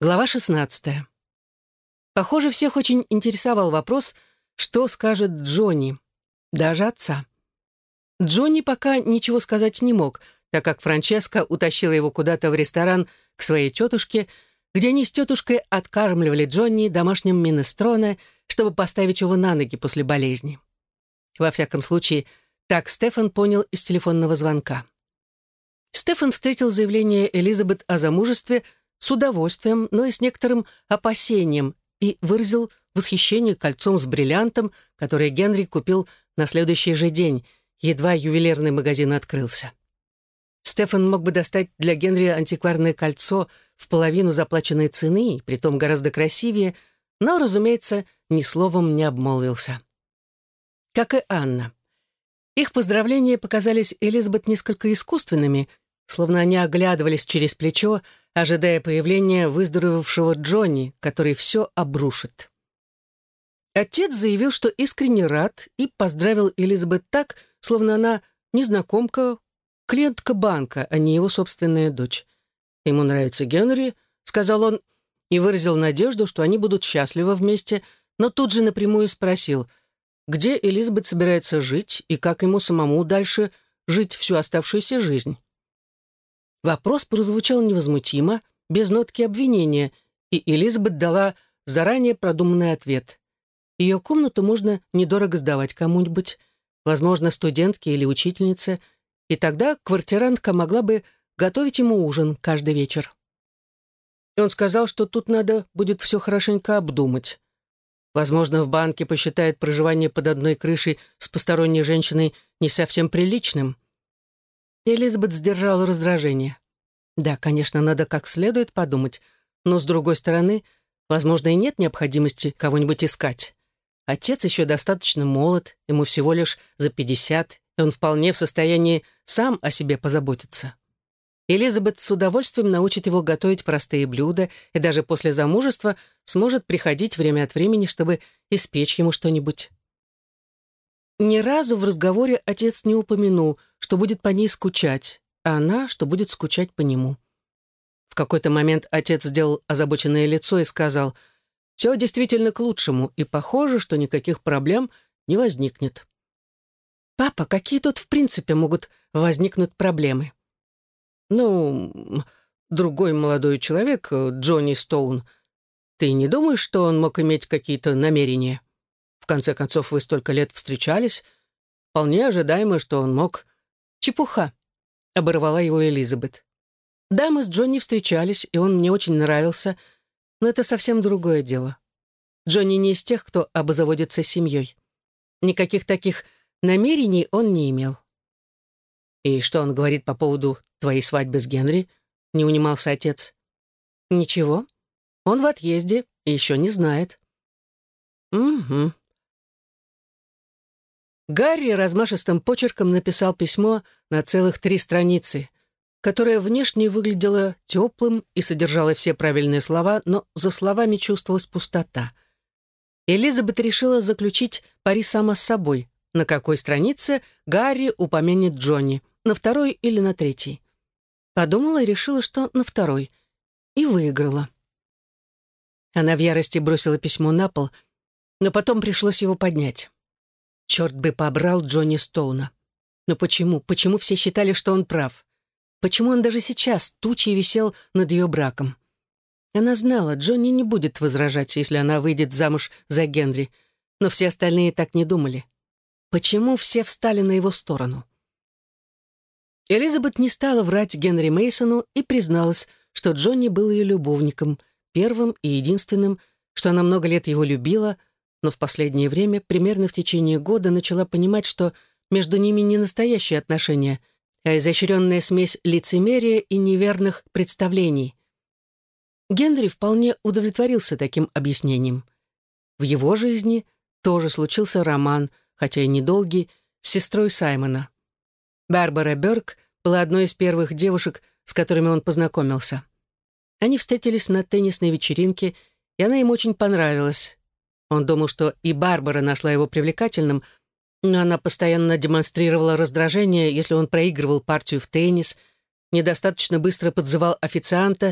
Глава 16. Похоже, всех очень интересовал вопрос, что скажет Джонни, даже отца. Джонни пока ничего сказать не мог, так как Франческа утащила его куда-то в ресторан к своей тетушке, где они с тетушкой откармливали Джонни домашним минестроне, чтобы поставить его на ноги после болезни. Во всяком случае, так Стефан понял из телефонного звонка. Стефан встретил заявление Элизабет о замужестве с удовольствием, но и с некоторым опасением, и выразил восхищение кольцом с бриллиантом, которое Генри купил на следующий же день, едва ювелирный магазин открылся. Стефан мог бы достать для Генри антикварное кольцо в половину заплаченной цены, притом гораздо красивее, но, разумеется, ни словом не обмолвился. Как и Анна. Их поздравления показались Элизабет несколько искусственными, словно они оглядывались через плечо, ожидая появления выздоровевшего Джонни, который все обрушит. Отец заявил, что искренне рад, и поздравил Элизабет так, словно она незнакомка, клиентка банка, а не его собственная дочь. «Ему нравится Генри», — сказал он, и выразил надежду, что они будут счастливы вместе, но тут же напрямую спросил, где Элизабет собирается жить и как ему самому дальше жить всю оставшуюся жизнь. Вопрос прозвучал невозмутимо, без нотки обвинения, и Элизабет дала заранее продуманный ответ. Ее комнату можно недорого сдавать кому-нибудь, возможно, студентке или учительнице, и тогда квартирантка могла бы готовить ему ужин каждый вечер. И он сказал, что тут надо будет все хорошенько обдумать. Возможно, в банке посчитают проживание под одной крышей с посторонней женщиной не совсем приличным. Элизабет сдержала раздражение. Да, конечно, надо как следует подумать, но, с другой стороны, возможно, и нет необходимости кого-нибудь искать. Отец еще достаточно молод, ему всего лишь за 50, и он вполне в состоянии сам о себе позаботиться. Элизабет с удовольствием научит его готовить простые блюда и даже после замужества сможет приходить время от времени, чтобы испечь ему что-нибудь. Ни разу в разговоре отец не упомянул, что будет по ней скучать, а она, что будет скучать по нему. В какой-то момент отец сделал озабоченное лицо и сказал, «Все действительно к лучшему, и похоже, что никаких проблем не возникнет». «Папа, какие тут в принципе могут возникнуть проблемы?» «Ну, другой молодой человек, Джонни Стоун, ты не думаешь, что он мог иметь какие-то намерения? В конце концов, вы столько лет встречались. Вполне ожидаемо, что он мог...» «Чепуха», — оборвала его Элизабет. «Да, мы с Джонни встречались, и он мне очень нравился, но это совсем другое дело. Джонни не из тех, кто обзаводится семьей. Никаких таких намерений он не имел». «И что он говорит по поводу твоей свадьбы с Генри?» — не унимался отец. «Ничего. Он в отъезде и еще не знает». «Угу». Гарри размашистым почерком написал письмо на целых 3 страницы, которое внешне выглядело теплым и содержало все правильные слова, но за словами чувствовалась пустота. Элизабет решила заключить пари сама с собой, на какой странице Гарри упомянет Джонни, на 2-й или на 3-й. Подумала и решила, что на 2-й, и выиграла. Она в ярости бросила письмо на пол, но потом пришлось его поднять. Черт бы побрал Джонни Стоуна. Но почему? Почему все считали, что он прав? Почему он даже сейчас тучей висел над ее браком? Она знала, Джонни не будет возражать, если она выйдет замуж за Генри, но все остальные так не думали. Почему все встали на его сторону? Элизабет не стала врать Генри Мейсону и призналась, что Джонни был ее любовником, первым и единственным, что она много лет его любила, но в последнее время, примерно в течение года, начала понимать, что между ними не настоящие отношения, а изощренная смесь лицемерия и неверных представлений. Генри вполне удовлетворился таким объяснением. В его жизни тоже случился роман, хотя и недолгий, с сестрой Саймона. Барбара Бёрк была одной из первых девушек, с которыми он познакомился. Они встретились на теннисной вечеринке, и она им очень понравилась. Он думал, что и Барбара нашла его привлекательным, но она постоянно демонстрировала раздражение, если он проигрывал партию в теннис, недостаточно быстро подзывал официанта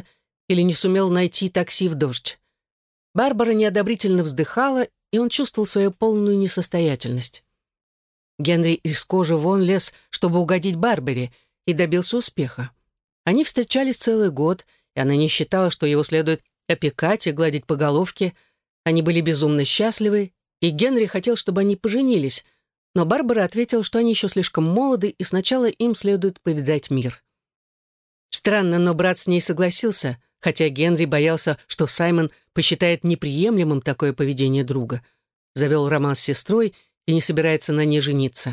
или не сумел найти такси в дождь. Барбара неодобрительно вздыхала, и он чувствовал свою полную несостоятельность. Генри из кожи вон лез, чтобы угодить Барбаре, и добился успеха. Они встречались целый год, и она не считала, что его следует опекать и гладить по головке. Они были безумно счастливы, и Генри хотел, чтобы они поженились, но Барбара ответила, что они еще слишком молоды, и сначала им следует повидать мир. Странно, но брат с ней согласился, хотя Генри боялся, что Саймон посчитает неприемлемым такое поведение друга. Завел роман с сестрой и не собирается на ней жениться.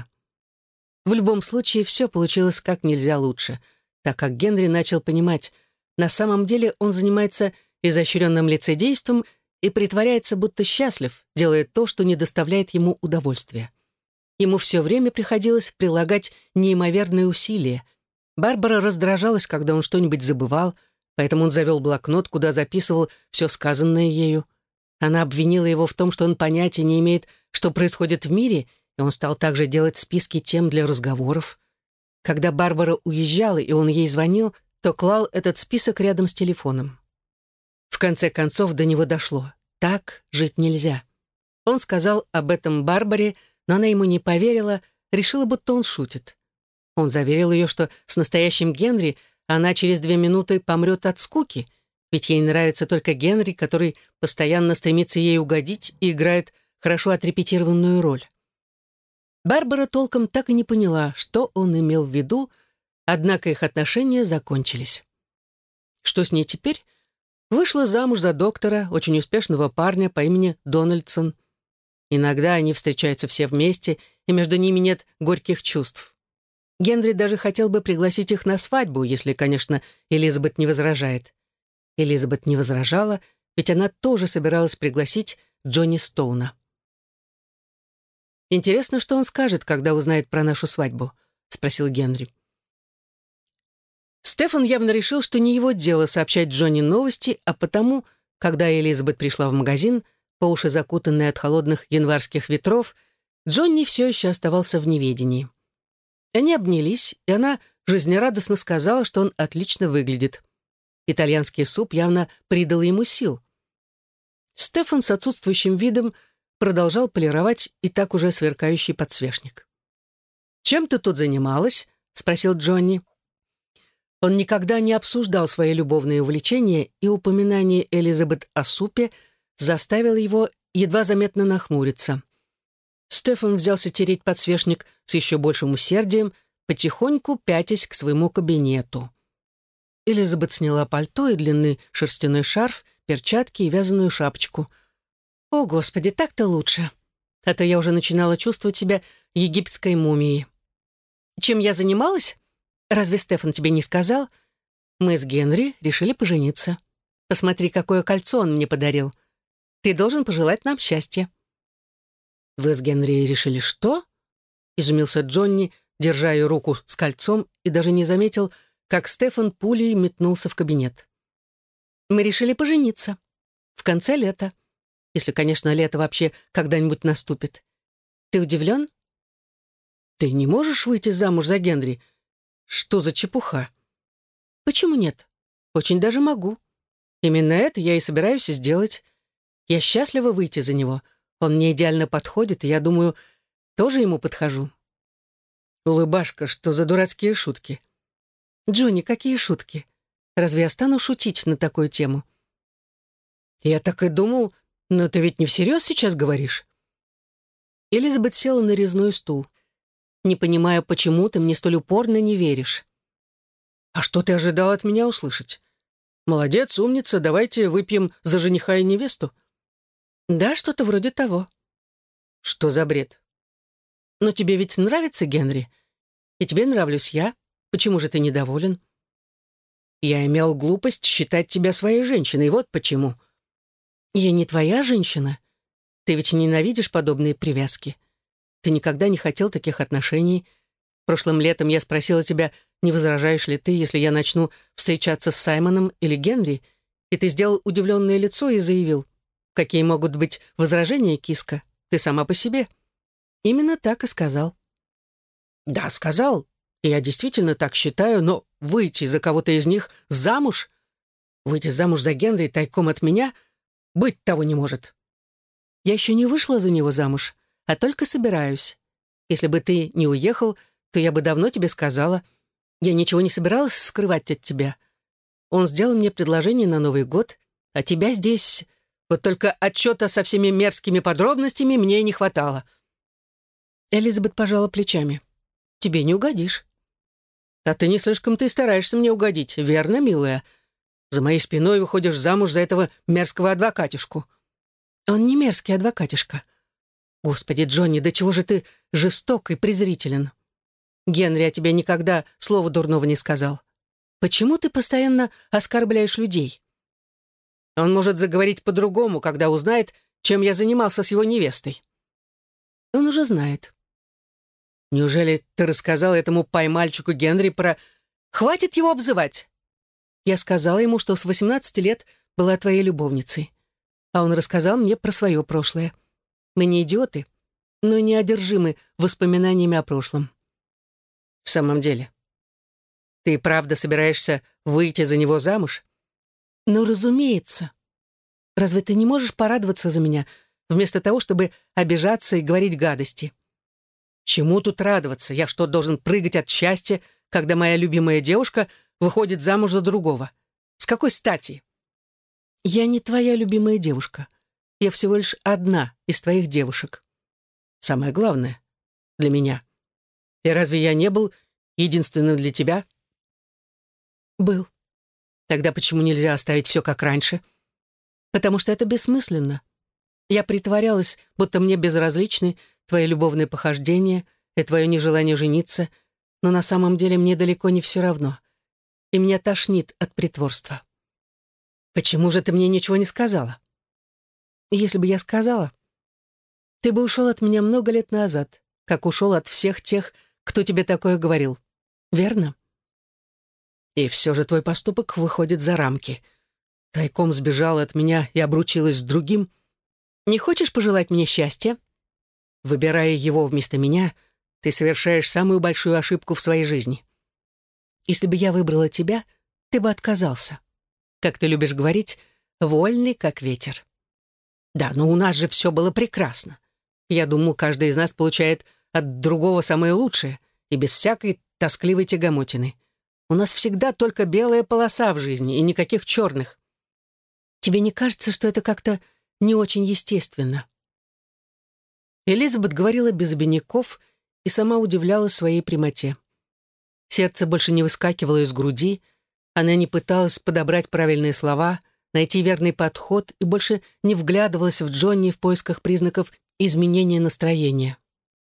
В любом случае, все получилось как нельзя лучше, так как Генри начал понимать, на самом деле он занимается изощренным лицедейством и притворяется, будто счастлив, делая то, что не доставляет ему удовольствия. Ему все время приходилось прилагать неимоверные усилия. Барбара раздражалась, когда он что-нибудь забывал, поэтому он завел блокнот, куда записывал все сказанное ею. Она обвинила его в том, что он понятия не имеет, что происходит в мире, и он стал также делать списки тем для разговоров. Когда Барбара уезжала, и он ей звонил, то клал этот список рядом с телефоном. В конце концов до него дошло. Так жить нельзя. Он сказал об этом Барбаре, но она ему не поверила, решила, будто он шутит. Он заверил ее, что с настоящим Генри она через 2 минуты помрет от скуки, ведь ей нравится только Генри, который постоянно стремится ей угодить и играет хорошо отрепетированную роль. Барбара толком так и не поняла, что он имел в виду, однако их отношения закончились. Что с ней теперь? Вышла замуж за доктора, очень успешного парня по имени Дональдсон. Иногда они встречаются все вместе, и между ними нет горьких чувств. Генри даже хотел бы пригласить их на свадьбу, если, конечно, Элизабет не возражает. Элизабет не возражала, ведь она тоже собиралась пригласить Джонни Стоуна. «Интересно, что он скажет, когда узнает про нашу свадьбу?» — спросил Генри. Стефан явно решил, что не его дело сообщать Джонни новости, а потому, когда Элизабет пришла в магазин, по уши закутанная от холодных январских ветров, Джонни все еще оставался в неведении. Они обнялись, и она жизнерадостно сказала, что он отлично выглядит. Итальянский суп явно придал ему сил. Стефан с отсутствующим видом продолжал полировать и так уже сверкающий подсвечник. «Чем ты тут занималась?» — спросил Джонни. Он никогда не обсуждал свои любовные увлечения, и упоминание Элизабет о супе заставило его едва заметно нахмуриться. Стефан взялся тереть подсвечник с еще большим усердием, потихоньку пятясь к своему кабинету. Элизабет сняла пальто и длинный шерстяной шарф, перчатки и вязаную шапочку. «О, Господи, так-то лучше. А то я уже начинала чувствовать себя египетской мумией. Чем я занималась? Разве Стефан тебе не сказал? Мы с Генри решили пожениться. Посмотри, какое кольцо он мне подарил. Ты должен пожелать нам счастья». «Вы с Генри решили что?» — изумился Джонни, держа ее руку с кольцом, и даже не заметил, как Стефан пулей метнулся в кабинет. «Мы решили пожениться. В конце лета. Если, конечно, лето вообще когда-нибудь наступит. Ты удивлен?» «Ты не можешь выйти замуж за Генри? Что за чепуха?» «Почему нет? Очень даже могу. Именно это я и собираюсь сделать. Я счастлива выйти за него. Он мне идеально подходит, и я думаю, тоже ему подхожу». «Улыбашка, что за дурацкие шутки?» «Джонни, какие шутки? Разве я стану шутить на такую тему?» «Я так и думал, но ты ведь не всерьез сейчас говоришь?» Элизабет села на резной стул. «Не понимаю, почему ты мне столь упорно не веришь». «А что ты ожидал от меня услышать? Молодец, умница, давайте выпьем за жениха и невесту». «Да, что-то вроде того». «Что за бред?» «Но тебе ведь нравится Генри? И тебе нравлюсь я. Почему же ты недоволен?» «Я имел глупость считать тебя своей женщиной, вот почему». «Я не твоя женщина. Ты ведь ненавидишь подобные привязки. Ты никогда не хотел таких отношений. Прошлым летом я спросила тебя, не возражаешь ли ты, если я начну встречаться с Саймоном или Генри, и ты сделал удивленное лицо и заявил: «Какие могут быть возражения, киска? Ты сама по себе». Именно так и сказал. «Да, сказал. И я действительно так считаю, но выйти за кого-то из них замуж? Выйти замуж за Генри тайком от меня? Быть того не может. Я еще не вышла за него замуж, а только собираюсь. Если бы ты не уехал, то я бы давно тебе сказала. Я ничего не собиралась скрывать от тебя. Он сделал мне предложение на Новый год, а тебя здесь... Вот только отчета со всеми мерзкими подробностями мне и не хватало». Элизабет пожала плечами. «Тебе не угодишь». «А ты не слишком ты стараешься мне угодить, верно, милая? За моей спиной выходишь замуж за этого мерзкого адвокатишку». «Он не мерзкий адвокатишка». «Господи, Джонни, до чего же ты жесток и презрителен? Генри о тебе никогда слова дурного не сказал. Почему ты постоянно оскорбляешь людей?» «Он может заговорить по-другому, когда узнает, чем я занимался с его невестой». «Он уже знает». «Неужели ты рассказал этому пай-мальчику Генри про... Хватит его обзывать!» «Я сказала ему, что с 18 лет была твоей любовницей. А он рассказал мне про свое прошлое. Мы не идиоты, но не одержимы воспоминаниями о прошлом». «В самом деле, ты правда собираешься выйти за него замуж?» «Ну, разумеется. Разве ты не можешь порадоваться за меня, вместо того, чтобы обижаться и говорить гадости?» «Чему тут радоваться? Я что, должен прыгать от счастья, когда моя любимая девушка выходит замуж за другого? С какой стати?» «Я не твоя любимая девушка. Я всего лишь одна из твоих девушек. Самое главное для меня. И разве я не был единственным для тебя?» «Был. Тогда почему нельзя оставить все как раньше?» «Потому что это бессмысленно. Я притворялась, будто мне безразличны твои любовные похождения и твое нежелание жениться, но на самом деле мне далеко не все равно. И меня тошнит от притворства». «Почему же ты мне ничего не сказала?» «Если бы я сказала, ты бы ушел от меня много лет назад, как ушел от всех тех, кто тебе такое говорил. Верно?» «И все же твой поступок выходит за рамки. Тайком сбежала от меня и обручилась с другим. Не хочешь пожелать мне счастья? Выбирая его вместо меня, ты совершаешь самую большую ошибку в своей жизни. Если бы я выбрала тебя, ты бы отказался. Как ты любишь говорить, вольный, как ветер. Да, но у нас же все было прекрасно. Я думал, каждый из нас получает от другого самое лучшее и без всякой тоскливой тягомотины. У нас всегда только белая полоса в жизни и никаких черных. Тебе не кажется, что это как-то не очень естественно?» Элизабет говорила без обиняков и сама удивлялась своей прямоте. Сердце больше не выскакивало из груди, она не пыталась подобрать правильные слова, найти верный подход и больше не вглядывалась в Джонни в поисках признаков изменения настроения.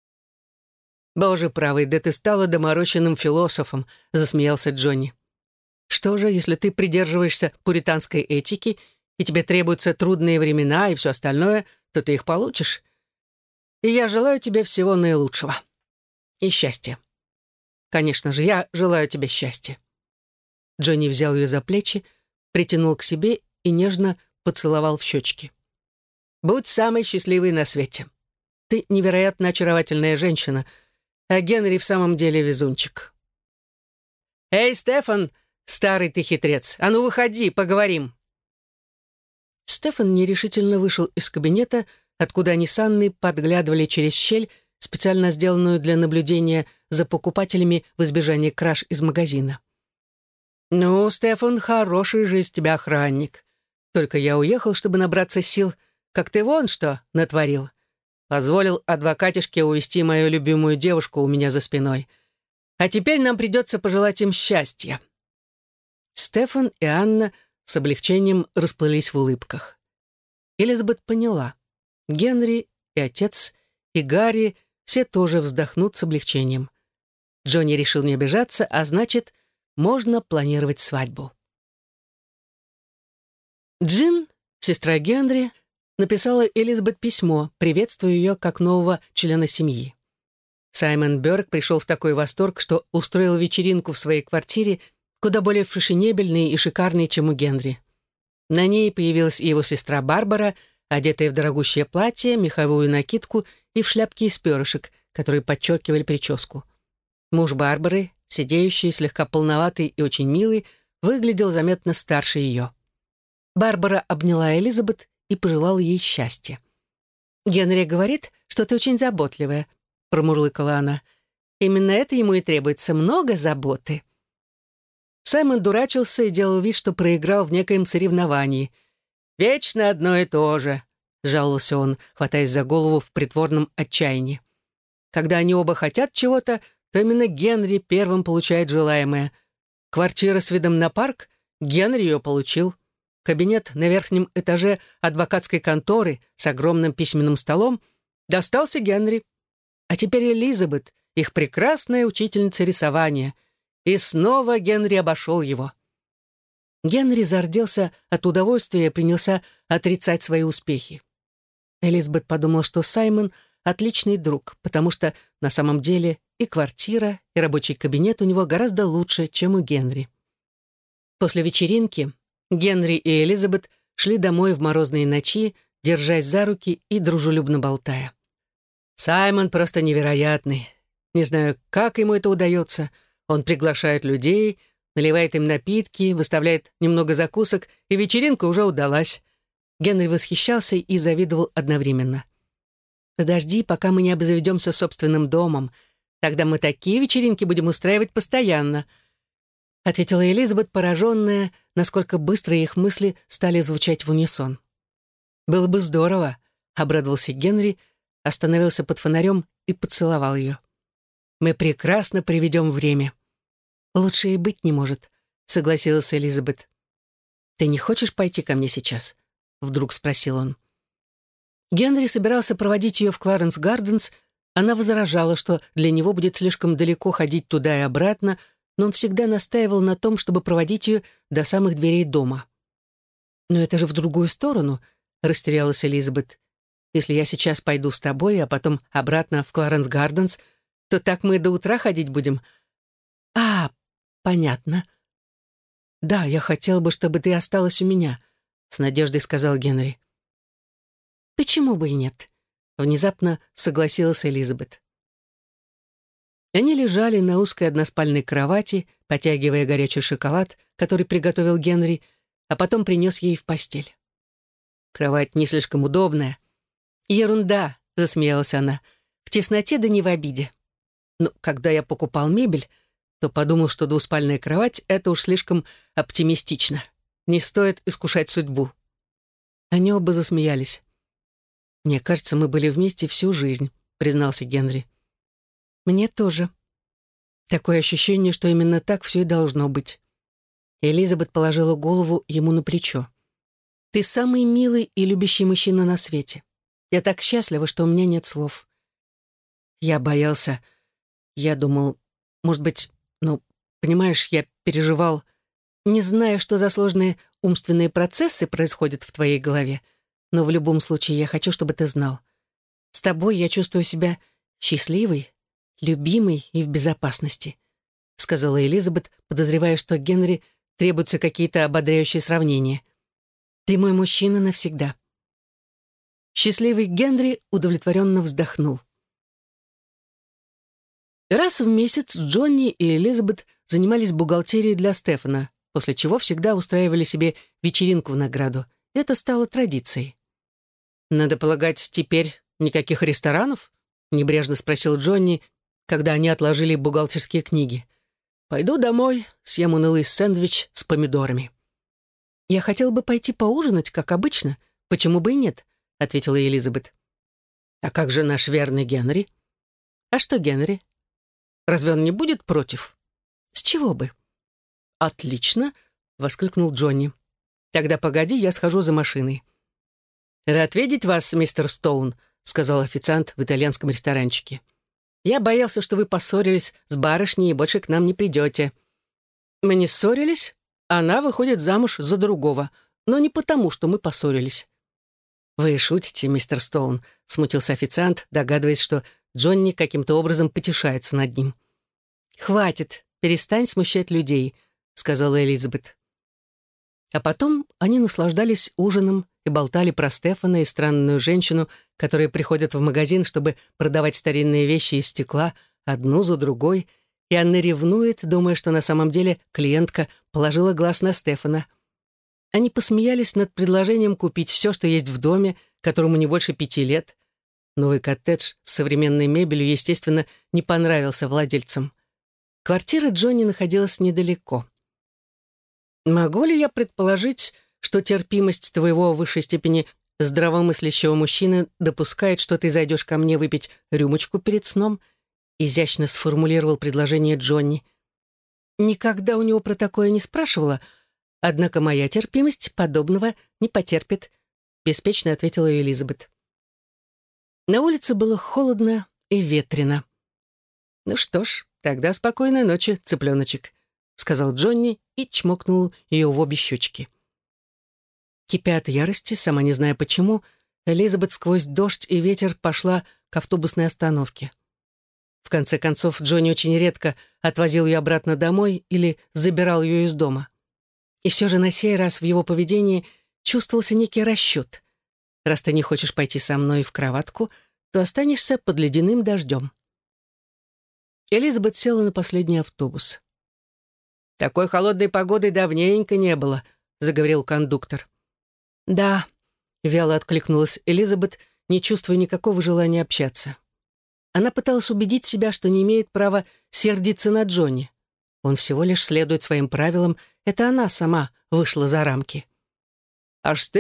«Боже правый, да ты стала доморощенным философом», — засмеялся Джонни. «Что же, если ты придерживаешься пуританской этики, и тебе требуются трудные времена и все остальное, то ты их получишь. И я желаю тебе всего наилучшего. И счастья. Конечно же, я желаю тебе счастья». Джонни взял ее за плечи, притянул к себе и нежно поцеловал в щечки. «Будь самой счастливой на свете. Ты невероятно очаровательная женщина, а Генри в самом деле везунчик». «Эй, Стефан, старый ты хитрец, а ну выходи, поговорим». Стефан нерешительно вышел из кабинета, откуда они с Анной подглядывали через щель, специально сделанную для наблюдения за покупателями в избежание краж из магазина. «Ну, Стефан, хороший же из тебя охранник. Только я уехал, чтобы набраться сил, как ты вон что натворил. Позволил адвокатишке увести мою любимую девушку у меня за спиной. А теперь нам придется пожелать им счастья». Стефан и Анна с облегчением расплылись в улыбках. Элизабет поняла. Генри и отец, и Гарри все тоже вздохнут с облегчением. Джонни решил не обижаться, а значит, можно планировать свадьбу. Джин, сестра Генри, написала Элизабет письмо, приветствуя ее как нового члена семьи. Саймон Бёрк пришел в такой восторг, что устроил вечеринку в своей квартире, куда более фешенебельной и шикарной, чем у Генри. На ней появилась и его сестра Барбара, одетая в дорогущее платье, меховую накидку и в шляпке из перышек, которые подчеркивали прическу. Муж Барбары, сидеющий, слегка полноватый и очень милый, выглядел заметно старше ее. Барбара обняла Элизабет и пожелала ей счастья. «Генри говорит, что ты очень заботливая», — промурлыкала она. «Именно это ему и требуется, много заботы». Саймон дурачился и делал вид, что проиграл в некоем соревновании. «Вечно одно и то же», — жаловался он, хватаясь за голову в притворном отчаянии. «Когда они оба хотят чего-то, то именно Генри первым получает желаемое. Квартира с видом на парк — Генри ее получил. Кабинет на верхнем этаже адвокатской конторы с огромным письменным столом достался Генри. А теперь Элизабет, их прекрасная учительница рисования. И снова Генри обошел его». Генри зарделся от удовольствия и принялся отрицать свои успехи. Элизабет подумала, что Саймон — отличный друг, потому что на самом деле и квартира, и рабочий кабинет у него гораздо лучше, чем у Генри. После вечеринки Генри и Элизабет шли домой в морозные ночи, держась за руки и дружелюбно болтая. «Саймон просто невероятный. Не знаю, как ему это удается. Он приглашает людей, наливает им напитки, выставляет немного закусок, и вечеринка уже удалась». Генри восхищался и завидовал одновременно. «Подожди, пока мы не обзаведемся собственным домом. Тогда мы такие вечеринки будем устраивать постоянно», ответила Элизабет, пораженная, насколько быстро их мысли стали звучать в унисон. «Было бы здорово», — обрадовался Генри, остановился под фонарем и поцеловал ее. «Мы прекрасно проведем время». «Лучше и быть не может», — согласилась Элизабет. «Ты не хочешь пойти ко мне сейчас?» — вдруг спросил он. Генри собирался проводить ее в Кларенс-Гарденс. Она возражала, что для него будет слишком далеко ходить туда и обратно, но он всегда настаивал на том, чтобы проводить ее до самых дверей дома. «Но это же в другую сторону», — растерялась Элизабет. «Если я сейчас пойду с тобой, а потом обратно в Кларенс-Гарденс, то так мы до утра ходить будем». «А, понятно». «Да, я хотел бы, чтобы ты осталась у меня», — с надеждой сказал Генри. «Почему бы и нет?» — внезапно согласилась Элизабет. Они лежали на узкой односпальной кровати, потягивая горячий шоколад, который приготовил Генри, а потом принес ей в постель. «Кровать не слишком удобная». «Ерунда», — засмеялась она, — «в тесноте да не в обиде. Но когда я покупал мебель, то подумал, что двуспальная кровать — это уж слишком оптимистично. Не стоит искушать судьбу». Они оба засмеялись. «Мне кажется, мы были вместе всю жизнь», — признался Генри. «Мне тоже. Такое ощущение, что именно так все и должно быть». Элизабет положила голову ему на плечо. «Ты самый милый и любящий мужчина на свете. Я так счастлива, что у меня нет слов». «Я боялся. Я думал, может быть, понимаешь, я переживал, не зная, что за сложные умственные процессы происходят в твоей голове, но в любом случае я хочу, чтобы ты знал. С тобой я чувствую себя счастливой, любимой и в безопасности», — сказала Элизабет, подозревая, что Генри требуются какие-то ободряющие сравнения. «Ты мой мужчина навсегда». Счастливый Генри удовлетворенно вздохнул. Раз в месяц Джонни и Элизабет занимались бухгалтерией для Стефана, после чего всегда устраивали себе вечеринку в награду. Это стало традицией. «Надо полагать, теперь никаких ресторанов?» — небрежно спросил Джонни, когда они отложили бухгалтерские книги. «Пойду домой, съем унылый сэндвич с помидорами». «Я хотела бы пойти поужинать, как обычно. Почему бы и нет?» — ответила Элизабет. «А как же наш верный Генри?» «А что Генри? Разве он не будет против?» «С чего бы?» «Отлично!» — воскликнул Джонни. «Тогда погоди, я схожу за машиной». «Рад видеть вас, мистер Стоун», — сказал официант в итальянском ресторанчике. «Я боялся, что вы поссорились с барышней и больше к нам не придете». «Мы не ссорились. Она выходит замуж за другого, но не потому, что мы поссорились». «Вы шутите, мистер Стоун», — смутился официант, догадываясь, что Джонни каким-то образом потешается над ним. «Хватит, перестань смущать людей», — сказала Элизабет. А потом они наслаждались ужином и болтали про Стефана и странную женщину, которые приходят в магазин, чтобы продавать старинные вещи из стекла, одну за другой, и Анна ревнует, думая, что на самом деле клиентка положила глаз на Стефана. Они посмеялись над предложением купить все, что есть в доме, которому не больше 5 лет. Новый коттедж с современной мебелью, естественно, не понравился владельцам. Квартира Джонни находилась недалеко. «Могу ли я предположить, что терпимость твоего в высшей степени здравомыслящего мужчины допускает, что ты зайдешь ко мне выпить рюмочку перед сном?» — изящно сформулировал предложение Джонни. Никогда у него про такое не спрашивала, однако моя терпимость подобного не потерпит, беспечно ответила Элизабет. На улице было холодно и ветрено. «Ну что ж, тогда спокойной ночи, цыпленочек», — сказал Джонни и чмокнул ее в обе щечки. Кипя от ярости, сама не зная почему, Элизабет сквозь дождь и ветер пошла к автобусной остановке. В конце концов, Джонни очень редко отвозил ее обратно домой или забирал ее из дома. И все же на сей раз в его поведении чувствовался некий расчет. Раз ты не хочешь пойти со мной в кроватку, то останешься под ледяным дождем. Элизабет села на последний автобус. «Такой холодной погоды давненько не было», — заговорил кондуктор. «Да», — вяло откликнулась Элизабет, не чувствуя никакого желания общаться. Она пыталась убедить себя, что не имеет права сердиться на Джонни. Он всего лишь следует своим правилам, это она сама вышла за рамки. «Аж с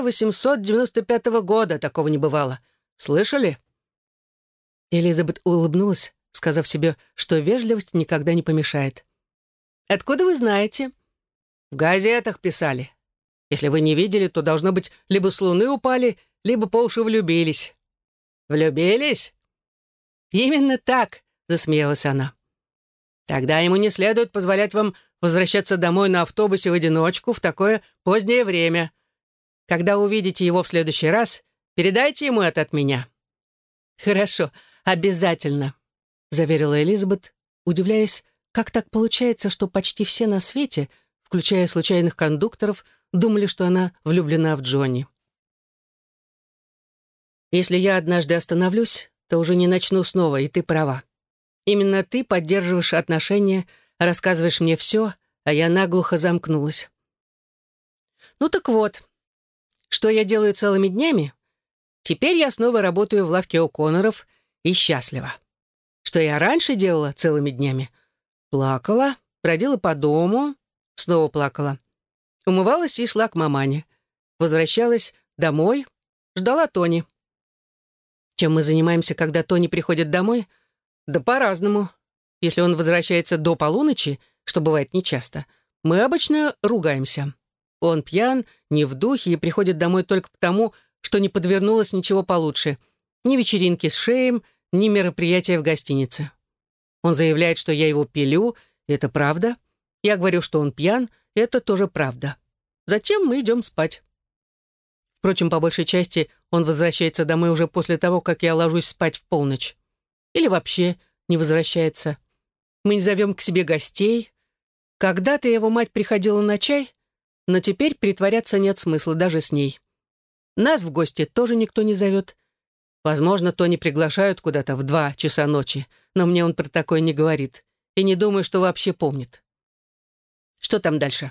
1895 года такого не бывало. Слышали?» Элизабет улыбнулась, сказав себе, что вежливость никогда не помешает. «Откуда вы знаете?» «В газетах писали. Если вы не видели, то, должно быть, либо с луны упали, либо по уши влюбились». «Влюбились?» «Именно так», — засмеялась она. «Тогда ему не следует позволять вам возвращаться домой на автобусе в одиночку в такое позднее время. Когда увидите его в следующий раз, передайте ему это от меня». «Хорошо, обязательно», — заверила Элизабет, удивляясь, как так получается, что почти все на свете, включая случайных кондукторов, думали, что она влюблена в Джонни. «Если я однажды остановлюсь, то уже не начну снова, и ты права. Именно ты поддерживаешь отношения, рассказываешь мне все, а я наглухо замкнулась. Ну так вот, что я делаю целыми днями? Теперь я снова работаю в лавке О'Конноров и счастлива. Что я раньше делала целыми днями? Плакала, бродила по дому, снова плакала. Умывалась и шла к мамане. Возвращалась домой, ждала Тони. Чем мы занимаемся, когда Тони приходит домой? Да по-разному. Если он возвращается до полуночи, что бывает нечасто, мы обычно ругаемся. Он пьян, не в духе и приходит домой только потому, что не подвернулось ничего получше. Ни вечеринки с Шеем, ни мероприятия в гостинице. Он заявляет, что я его пилю, и это правда. Я говорю, что он пьян, и это тоже правда. Затем мы идем спать. Впрочем, по большей части он возвращается домой уже после того, как я ложусь спать в полночь. Или вообще не возвращается. Мы не зовем к себе гостей. Когда-то его мать приходила на чай, но теперь притворяться нет смысла даже с ней. Нас в гости тоже никто не зовет. Возможно, Тони приглашают куда-то в 2 часа ночи, но мне он про такое не говорит. И не думаю, что вообще помнит. Что там дальше?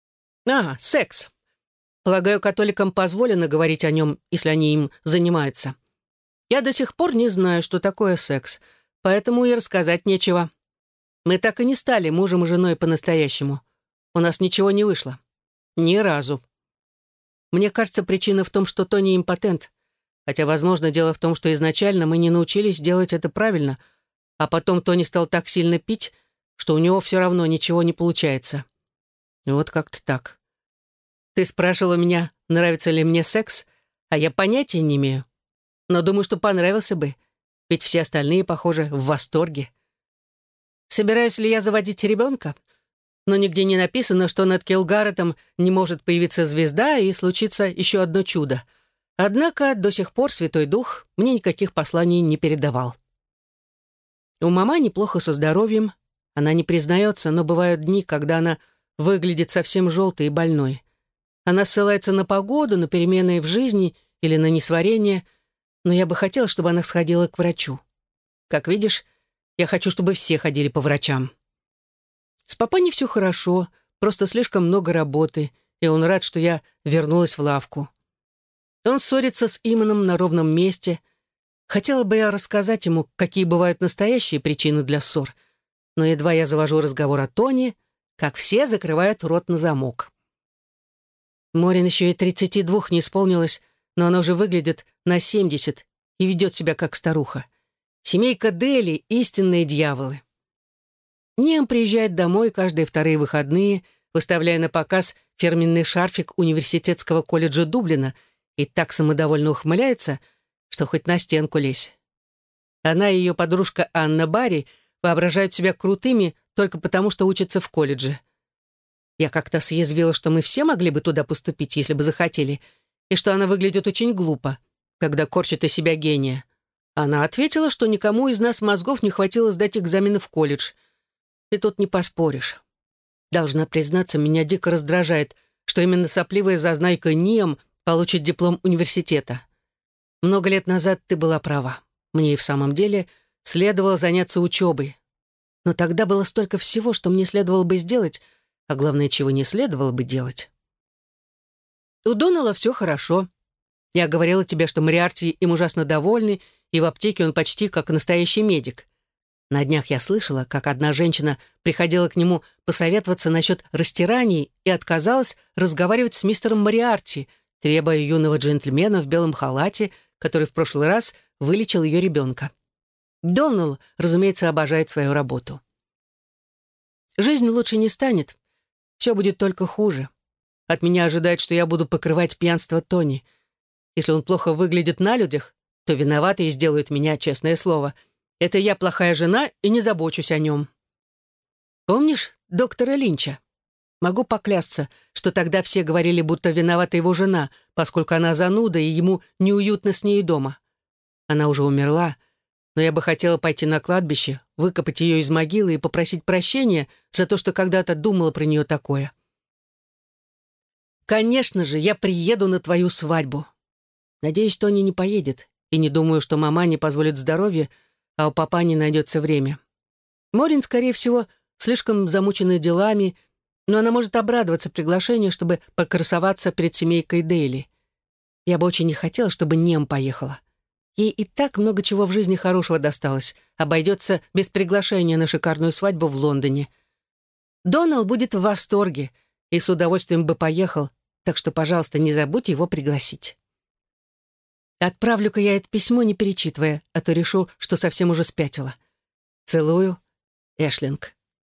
Секс. Полагаю, католикам позволено говорить о нем, если они им занимаются. Я до сих пор не знаю, что такое секс, поэтому и рассказать нечего. Мы так и не стали мужем и женой по-настоящему. У нас ничего не вышло. Ни разу. Мне кажется, причина в том, что Тони импотент. Хотя, возможно, дело в том, что изначально мы не научились делать это правильно, а потом Тони стал так сильно пить, что у него все равно ничего не получается. Вот как-то так. Ты спрашивала меня, нравится ли мне секс, а я понятия не имею. Но думаю, что понравился бы, ведь все остальные, похоже, в восторге. Собираюсь ли я заводить ребенка? Но нигде не написано, что над Килгарретом не может появиться звезда и случится еще одно чудо. Однако до сих пор Святой Дух мне никаких посланий не передавал. У мамы неплохо со здоровьем. Она не признается, но бывают дни, когда она выглядит совсем желтой и больной. Она ссылается на погоду, на перемены в жизни или на несварение, но я бы хотела, чтобы она сходила к врачу. Как видишь, я хочу, чтобы все ходили по врачам. С папой не все хорошо, просто слишком много работы, и он рад, что я вернулась в лавку. Он ссорится с Иманом на ровном месте. Хотела бы я рассказать ему, какие бывают настоящие причины для ссор, но едва я завожу разговор о Тони, как все закрывают рот на замок. Морин еще и 32 не исполнилось, но она уже выглядит на 70 и ведет себя как старуха. Семейка Дели — истинные дьяволы. Ниам приезжает домой каждые вторые выходные, выставляя на показ фирменный шарфик университетского колледжа Дублина, и так самодовольно ухмыляется, что хоть на стенку лезь. Она и ее подружка Анна Барри воображают себя крутыми только потому, что учатся в колледже. Я как-то съязвила, что мы все могли бы туда поступить, если бы захотели, и что она выглядит очень глупо, когда корчит из себя гения. Она ответила, что никому из нас мозгов не хватило сдать экзамены в колледж. И тут не поспоришь. Должна признаться, меня дико раздражает, что именно сопливая зазнайка Ниам получит диплом университета. Много лет назад ты была права. Мне и в самом деле следовало заняться учебой. Но тогда было столько всего, что мне следовало бы сделать, а главное, чего не следовало бы делать. У Доннелла все хорошо. Я говорила тебе, что Мориарти им ужасно довольны, и в аптеке он почти как настоящий медик. На днях я слышала, как одна женщина приходила к нему посоветоваться насчет растираний и отказалась разговаривать с мистером Мориарти, требуя юного джентльмена в белом халате, который в прошлый раз вылечил ее ребенка. Доннелл, разумеется, обожает свою работу. Жизнь лучше не станет. Все будет только хуже. От меня ожидают, что я буду покрывать пьянство Тони. Если он плохо выглядит на людях, то виноватые сделают меня, честное слово. Это я плохая жена и не забочусь о нем. Помнишь доктора Линча? Могу поклясться, что тогда все говорили, будто виновата его жена, поскольку она зануда, и ему неуютно с ней дома. Она уже умерла, но я бы хотела пойти на кладбище, выкопать ее из могилы и попросить прощения за то, что когда-то думала про нее такое. Конечно же, я приеду на твою свадьбу. Надеюсь, Тони не поедет, и не думаю, что мама не позволит здоровья, а у папа не найдется время. Морин, скорее всего, слишком замучена делами, но она может обрадоваться приглашению, чтобы покрасоваться перед семейкой Дейли. Я бы очень не хотела, чтобы Нем поехала. Ей и так много чего в жизни хорошего досталось, обойдется без приглашения на шикарную свадьбу в Лондоне. Доннелл будет в восторге и с удовольствием бы поехал, так что, пожалуйста, не забудь его пригласить. Отправлю-ка я это письмо, не перечитывая, а то решу, что совсем уже спятила. Целую, Эшлинг.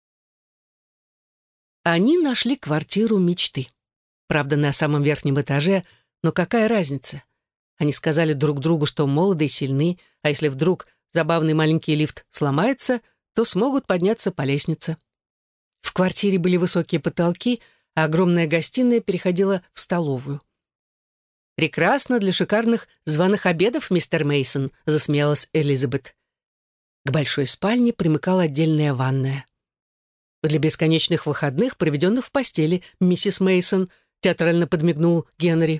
Они нашли квартиру мечты. Правда, на самом верхнем этаже, но какая разница? Они сказали друг другу, что молоды и сильны, а если вдруг забавный маленький лифт сломается, то смогут подняться по лестнице. В квартире были высокие потолки, а огромная гостиная переходила в столовую. «Прекрасно для шикарных званых обедов, мистер Мейсон», — засмеялась Элизабет. К большой спальне примыкала отдельная ванная. «Для бесконечных выходных, проведенных в постели, миссис Мейсон», — театрально подмигнул Генри.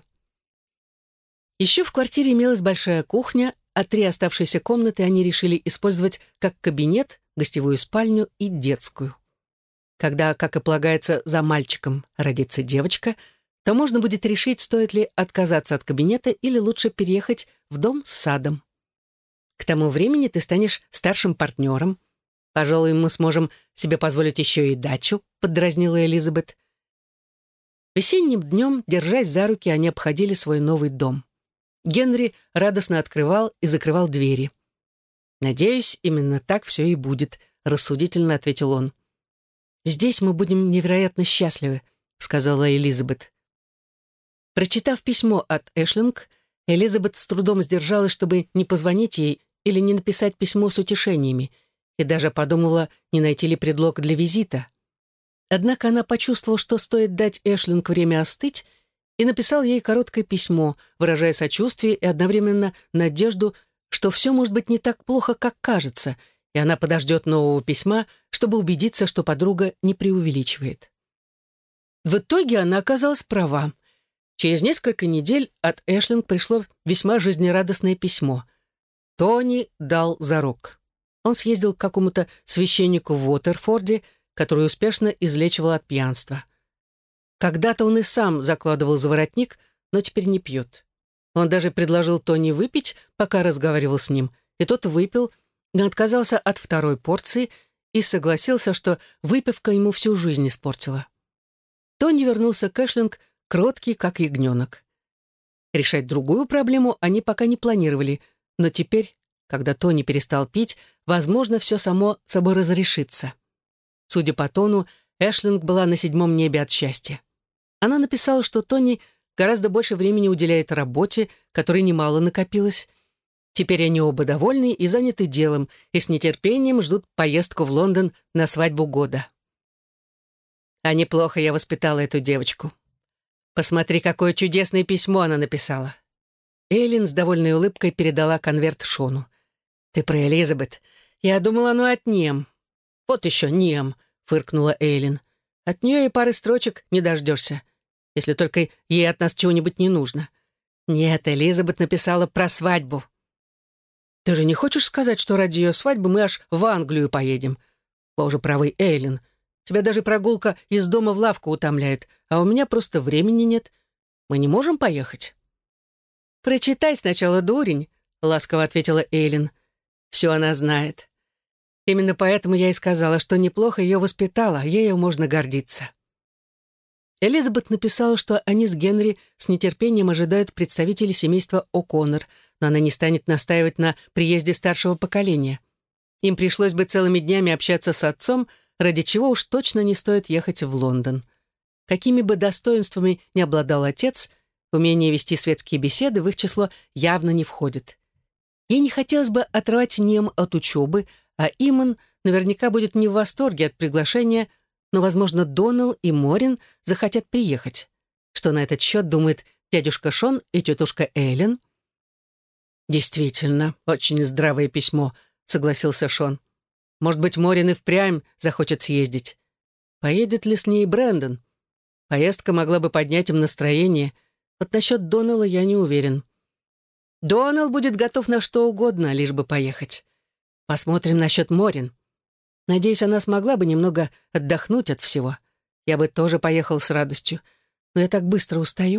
Еще в квартире имелась большая кухня, а 3 оставшиеся комнаты они решили использовать как кабинет, гостевую спальню и детскую. Когда, как и полагается, за мальчиком родится девочка, то можно будет решить, стоит ли отказаться от кабинета или лучше переехать в дом с садом. К тому времени ты станешь старшим партнером. Пожалуй, мы сможем себе позволить еще и дачу, поддразнила Элизабет. Весенним днем, держась за руки, они обходили свой новый дом. Генри радостно открывал и закрывал двери. «Надеюсь, именно так все и будет», — рассудительно ответил он. «Здесь мы будем невероятно счастливы», — сказала Элизабет. Прочитав письмо от Эшлинг, Элизабет с трудом сдержалась, чтобы не позвонить ей или не написать письмо с утешениями, и даже подумала, не найти ли предлог для визита. Однако она почувствовала, что стоит дать Эшлинг время остыть, и написал ей короткое письмо, выражая сочувствие и одновременно надежду, что все может быть не так плохо, как кажется, и она подождет нового письма, чтобы убедиться, что подруга не преувеличивает. В итоге она оказалась права. Через несколько недель от Эшлинг пришло весьма жизнерадостное письмо. Тони дал зарок. Он съездил к какому-то священнику в Уотерфорде, который успешно излечивал от пьянства. Когда-то он и сам закладывал за воротник, но теперь не пьет. Он даже предложил Тони выпить, пока разговаривал с ним, и тот выпил, но отказался от второй порции и согласился, что выпивка ему всю жизнь испортила. Тони вернулся к Эшлинг, кроткий, как ягненок. Решать другую проблему они пока не планировали, но теперь, когда Тони перестал пить, возможно, все само собой разрешится. Судя по тону, Эшлинг была на 7-м небе от счастья. Она написала, что Тони гораздо больше времени уделяет работе, которой немало накопилось. Теперь они оба довольны и заняты делом, и с нетерпением ждут поездку в Лондон на свадьбу года. А неплохо я воспитала эту девочку. Посмотри, какое чудесное письмо она написала. Эйлин с довольной улыбкой передала конверт Шону. «Ты про Элизабет. Я думала, оно от Нем». «Вот еще Нем», — фыркнула Эйлин. «От нее и пары строчек не дождешься, если только ей от нас чего-нибудь не нужно. Нет, Элизабет написала про свадьбу». «Ты же не хочешь сказать, что ради ее свадьбы мы аж в Англию поедем?» «Боже правый, Эйлин, тебя даже прогулка из дома в лавку утомляет, а у меня просто времени нет. Мы не можем поехать?» «Прочитай сначала, дурень», — ласково ответила Эйлин. «Все она знает. Именно поэтому я и сказала, что неплохо ее воспитала, ею можно гордиться». Элизабет написала, что они с Генри с нетерпением ожидают представителей семейства О'Коннор, но она не станет настаивать на приезде старшего поколения. Им пришлось бы целыми днями общаться с отцом, ради чего уж точно не стоит ехать в Лондон. Какими бы достоинствами ни обладал отец, умение вести светские беседы в их число явно не входит. Ей не хотелось бы отрывать Нем от учебы, а Иман наверняка будет не в восторге от приглашения, но, возможно, Донал и Морин захотят приехать. Что на этот счет думает дядюшка Шон и тетушка Эйлин? «Действительно, очень здравое письмо», — согласился Шон. «Может быть, Морин и впрямь захочет съездить. Поедет ли с ней Брэндон? Поездка могла бы поднять им настроение. Вот насчет Донала я не уверен. Донал будет готов на что угодно, лишь бы поехать. Посмотрим насчет Морин. Надеюсь, она смогла бы немного отдохнуть от всего. Я бы тоже поехал с радостью, но я так быстро устаю».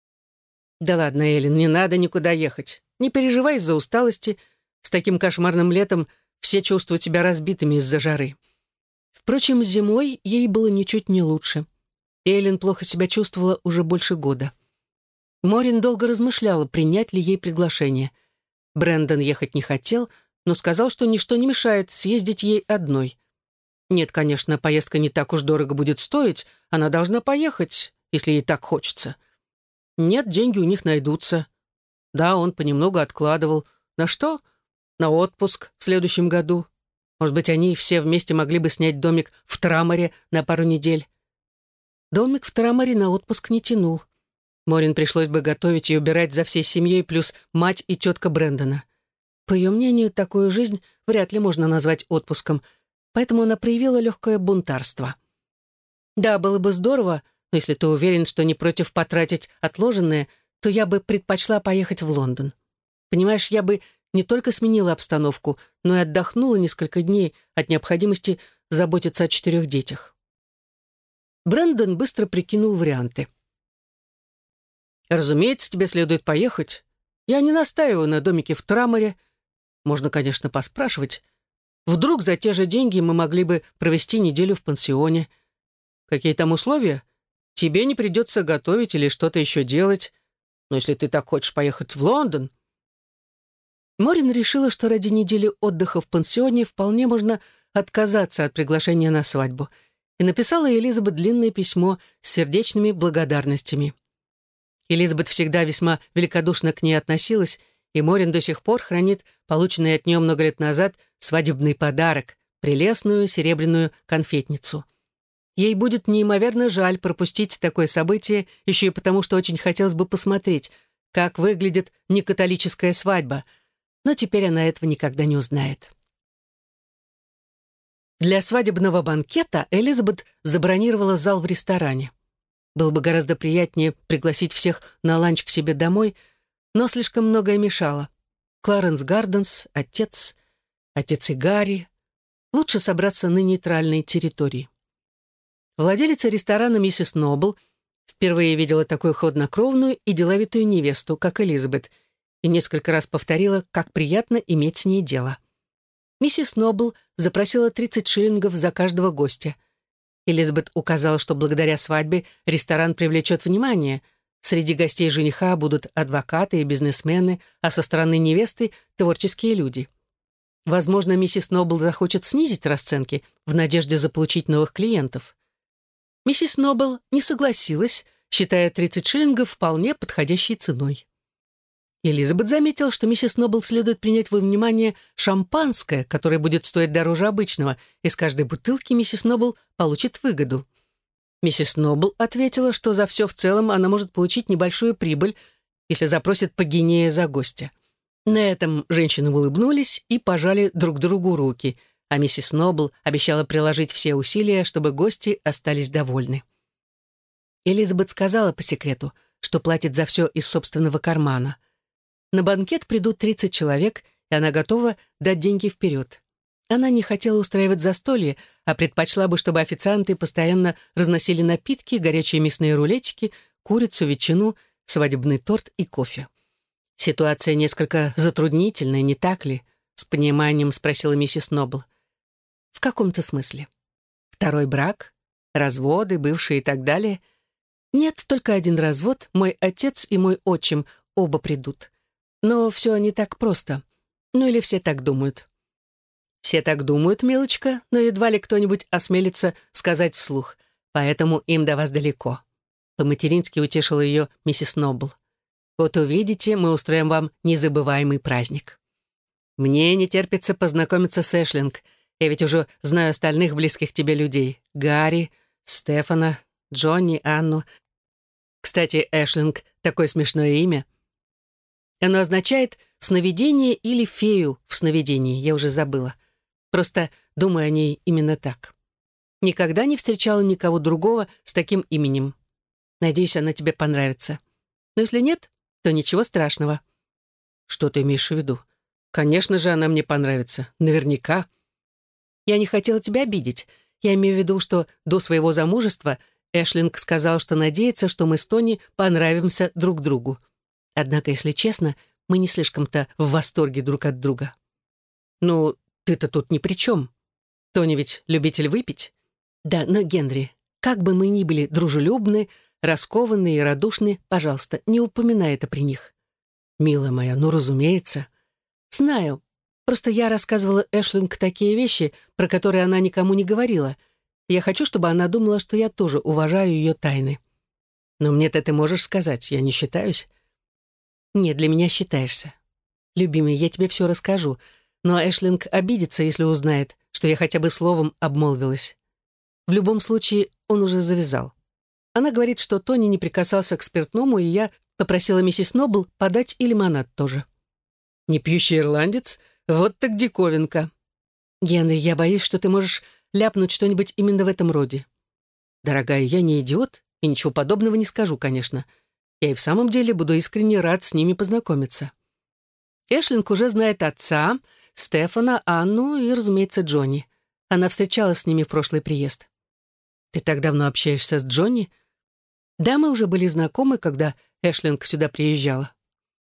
«Да ладно, Эллен, не надо никуда ехать. Не переживай из-за усталости. С таким кошмарным летом все чувствуют себя разбитыми из-за жары». Впрочем, зимой ей было ничуть не лучше. Эллен плохо себя чувствовала уже больше года. Морин долго размышляла, принять ли ей приглашение. Брэндон ехать не хотел, но сказал, что ничто не мешает съездить ей одной. Нет, конечно, поездка не так уж дорого будет стоить, она должна поехать, если ей так хочется. Нет, деньги у них найдутся. Да, он понемногу откладывал. На что? На отпуск в следующем году. Может быть, они все вместе могли бы снять домик в Траморе на пару недель. Домик в Траморе на отпуск не тянул. Морин пришлось бы готовить и убирать за всей семьей, плюс мать и тетка Брэндона. По ее мнению, такую жизнь вряд ли можно назвать отпуском, поэтому она проявила легкое бунтарство. Да, было бы здорово, но если ты уверен, что не против потратить отложенное, то я бы предпочла поехать в Лондон. Понимаешь, я бы не только сменила обстановку, но и отдохнула несколько дней от необходимости заботиться о 4 детях. Брэндон быстро прикинул варианты. «Разумеется, тебе следует поехать. Я не настаиваю на домике в Траморе. Можно, конечно, поспрашивать. Вдруг за те же деньги мы могли бы провести неделю в пансионе. Какие там условия? Тебе не придется готовить или что-то еще делать. Но если ты так хочешь поехать в Лондон...» Морин решила, что ради недели отдыха в пансионе вполне можно отказаться от приглашения на свадьбу, и написала Элизабет длинное письмо с сердечными благодарностями. Элизабет всегда весьма великодушно к ней относилась, и Морин до сих пор хранит полученный от нее много лет назад свадебный подарок — прелестную серебряную конфетницу. Ей будет неимоверно жаль пропустить такое событие, еще и потому, что очень хотелось бы посмотреть, как выглядит некатолическая свадьба, но теперь она этого никогда не узнает. Для свадебного банкета Элизабет забронировала зал в ресторане. Было бы гораздо приятнее пригласить всех на ланч к себе домой, но слишком многое мешало. Кларенс Гарденс, отец и Гарри. Лучше собраться на нейтральной территории. Владелица ресторана миссис Нобл Впервые видела такую хладнокровную и деловитую невесту, как Элизабет, и несколько раз повторила, как приятно иметь с ней дело. Миссис Нобл запросила 30 шиллингов за каждого гостя. Элизабет указала, что благодаря свадьбе ресторан привлечет внимание. Среди гостей жениха будут адвокаты и бизнесмены, а со стороны невесты — творческие люди. Возможно, миссис Нобл захочет снизить расценки в надежде заполучить новых клиентов. Миссис Нобл не согласилась, считая 30 шиллингов вполне подходящей ценой. Элизабет заметила, что миссис Нобл следует принять во внимание шампанское, которое будет стоить дороже обычного, и с каждой бутылки миссис Нобл получит выгоду. Миссис Нобл ответила, что за все в целом она может получить небольшую прибыль, если запросит по гинее за гостя. На этом женщины улыбнулись и пожали друг другу руки, а миссис Нобл обещала приложить все усилия, чтобы гости остались довольны. Элизабет сказала по секрету, что платит за все из собственного кармана. На банкет придут 30 человек, и она готова дать деньги вперед. Она не хотела устраивать застолье, а предпочла бы, чтобы официанты постоянно разносили напитки, горячие мясные рулетики, курицу, ветчину, свадебный торт и кофе. «Ситуация несколько затруднительная, не так ли?» — с пониманием спросила миссис Нобл. «В каком-то смысле. Второй брак, разводы, бывшие и так далее. Нет, только один развод, мой отец и мой отчим оба придут. Но все не так просто. Ну или все так думают». «Все так думают, милочка, но едва ли кто-нибудь осмелится сказать вслух, поэтому им до вас далеко». По-матерински утешила ее миссис Нобл. «Вот увидите, мы устроим вам незабываемый праздник». «Мне не терпится познакомиться с Эшлинг. Я ведь уже знаю остальных близких тебе людей. Гарри, Стефана, Джонни, Анну. Кстати, Эшлинг — такое смешное имя. Оно означает «сновидение» или «фею в сновидении», я уже забыла. Просто думаю о ней именно так. Никогда не встречала никого другого с таким именем. Надеюсь, она тебе понравится. Но если нет, то ничего страшного». «Что ты имеешь в виду? Конечно же, она мне понравится. Наверняка». «Я не хотела тебя обидеть. Я имею в виду, что до своего замужества Эшлинг сказал, что надеется, что мы с Тони понравимся друг другу. Однако, если честно, мы не слишком-то в восторге друг от друга». «Ну, ты-то тут ни при чем. Тони ведь любитель выпить». «Да, но, Генри, как бы мы ни были дружелюбны, раскованны и радушны, пожалуйста, не упоминай это при них». «Милая моя, ну, разумеется». «Знаю. Просто я рассказывала Эшлинг такие вещи, про которые она никому не говорила. Я хочу, чтобы она думала, что я тоже уважаю ее тайны». «Но мне-то ты можешь сказать, я не считаюсь». «Нет, для меня считаешься. Любимый, я тебе все расскажу, но Эшлинг обидится, если узнает, что я хотя бы словом обмолвилась. В любом случае, он уже завязал. Она говорит, что Тони не прикасался к спиртному, и я попросила миссис Нобл подать и лимонад тоже». «Не пьющий ирландец? Вот так диковинка». «Генри, я боюсь, что ты можешь ляпнуть что-нибудь именно в этом роде». «Дорогая, я не идиот, и ничего подобного не скажу, конечно. Я и в самом деле буду искренне рад с ними познакомиться». Эшлинг уже знает отца, Стефана, Анну и, разумеется, Джонни. Она встречалась с ними в прошлый приезд. «Ты так давно общаешься с Джонни?» «Да, мы уже были знакомы, когда Эшлинг сюда приезжала».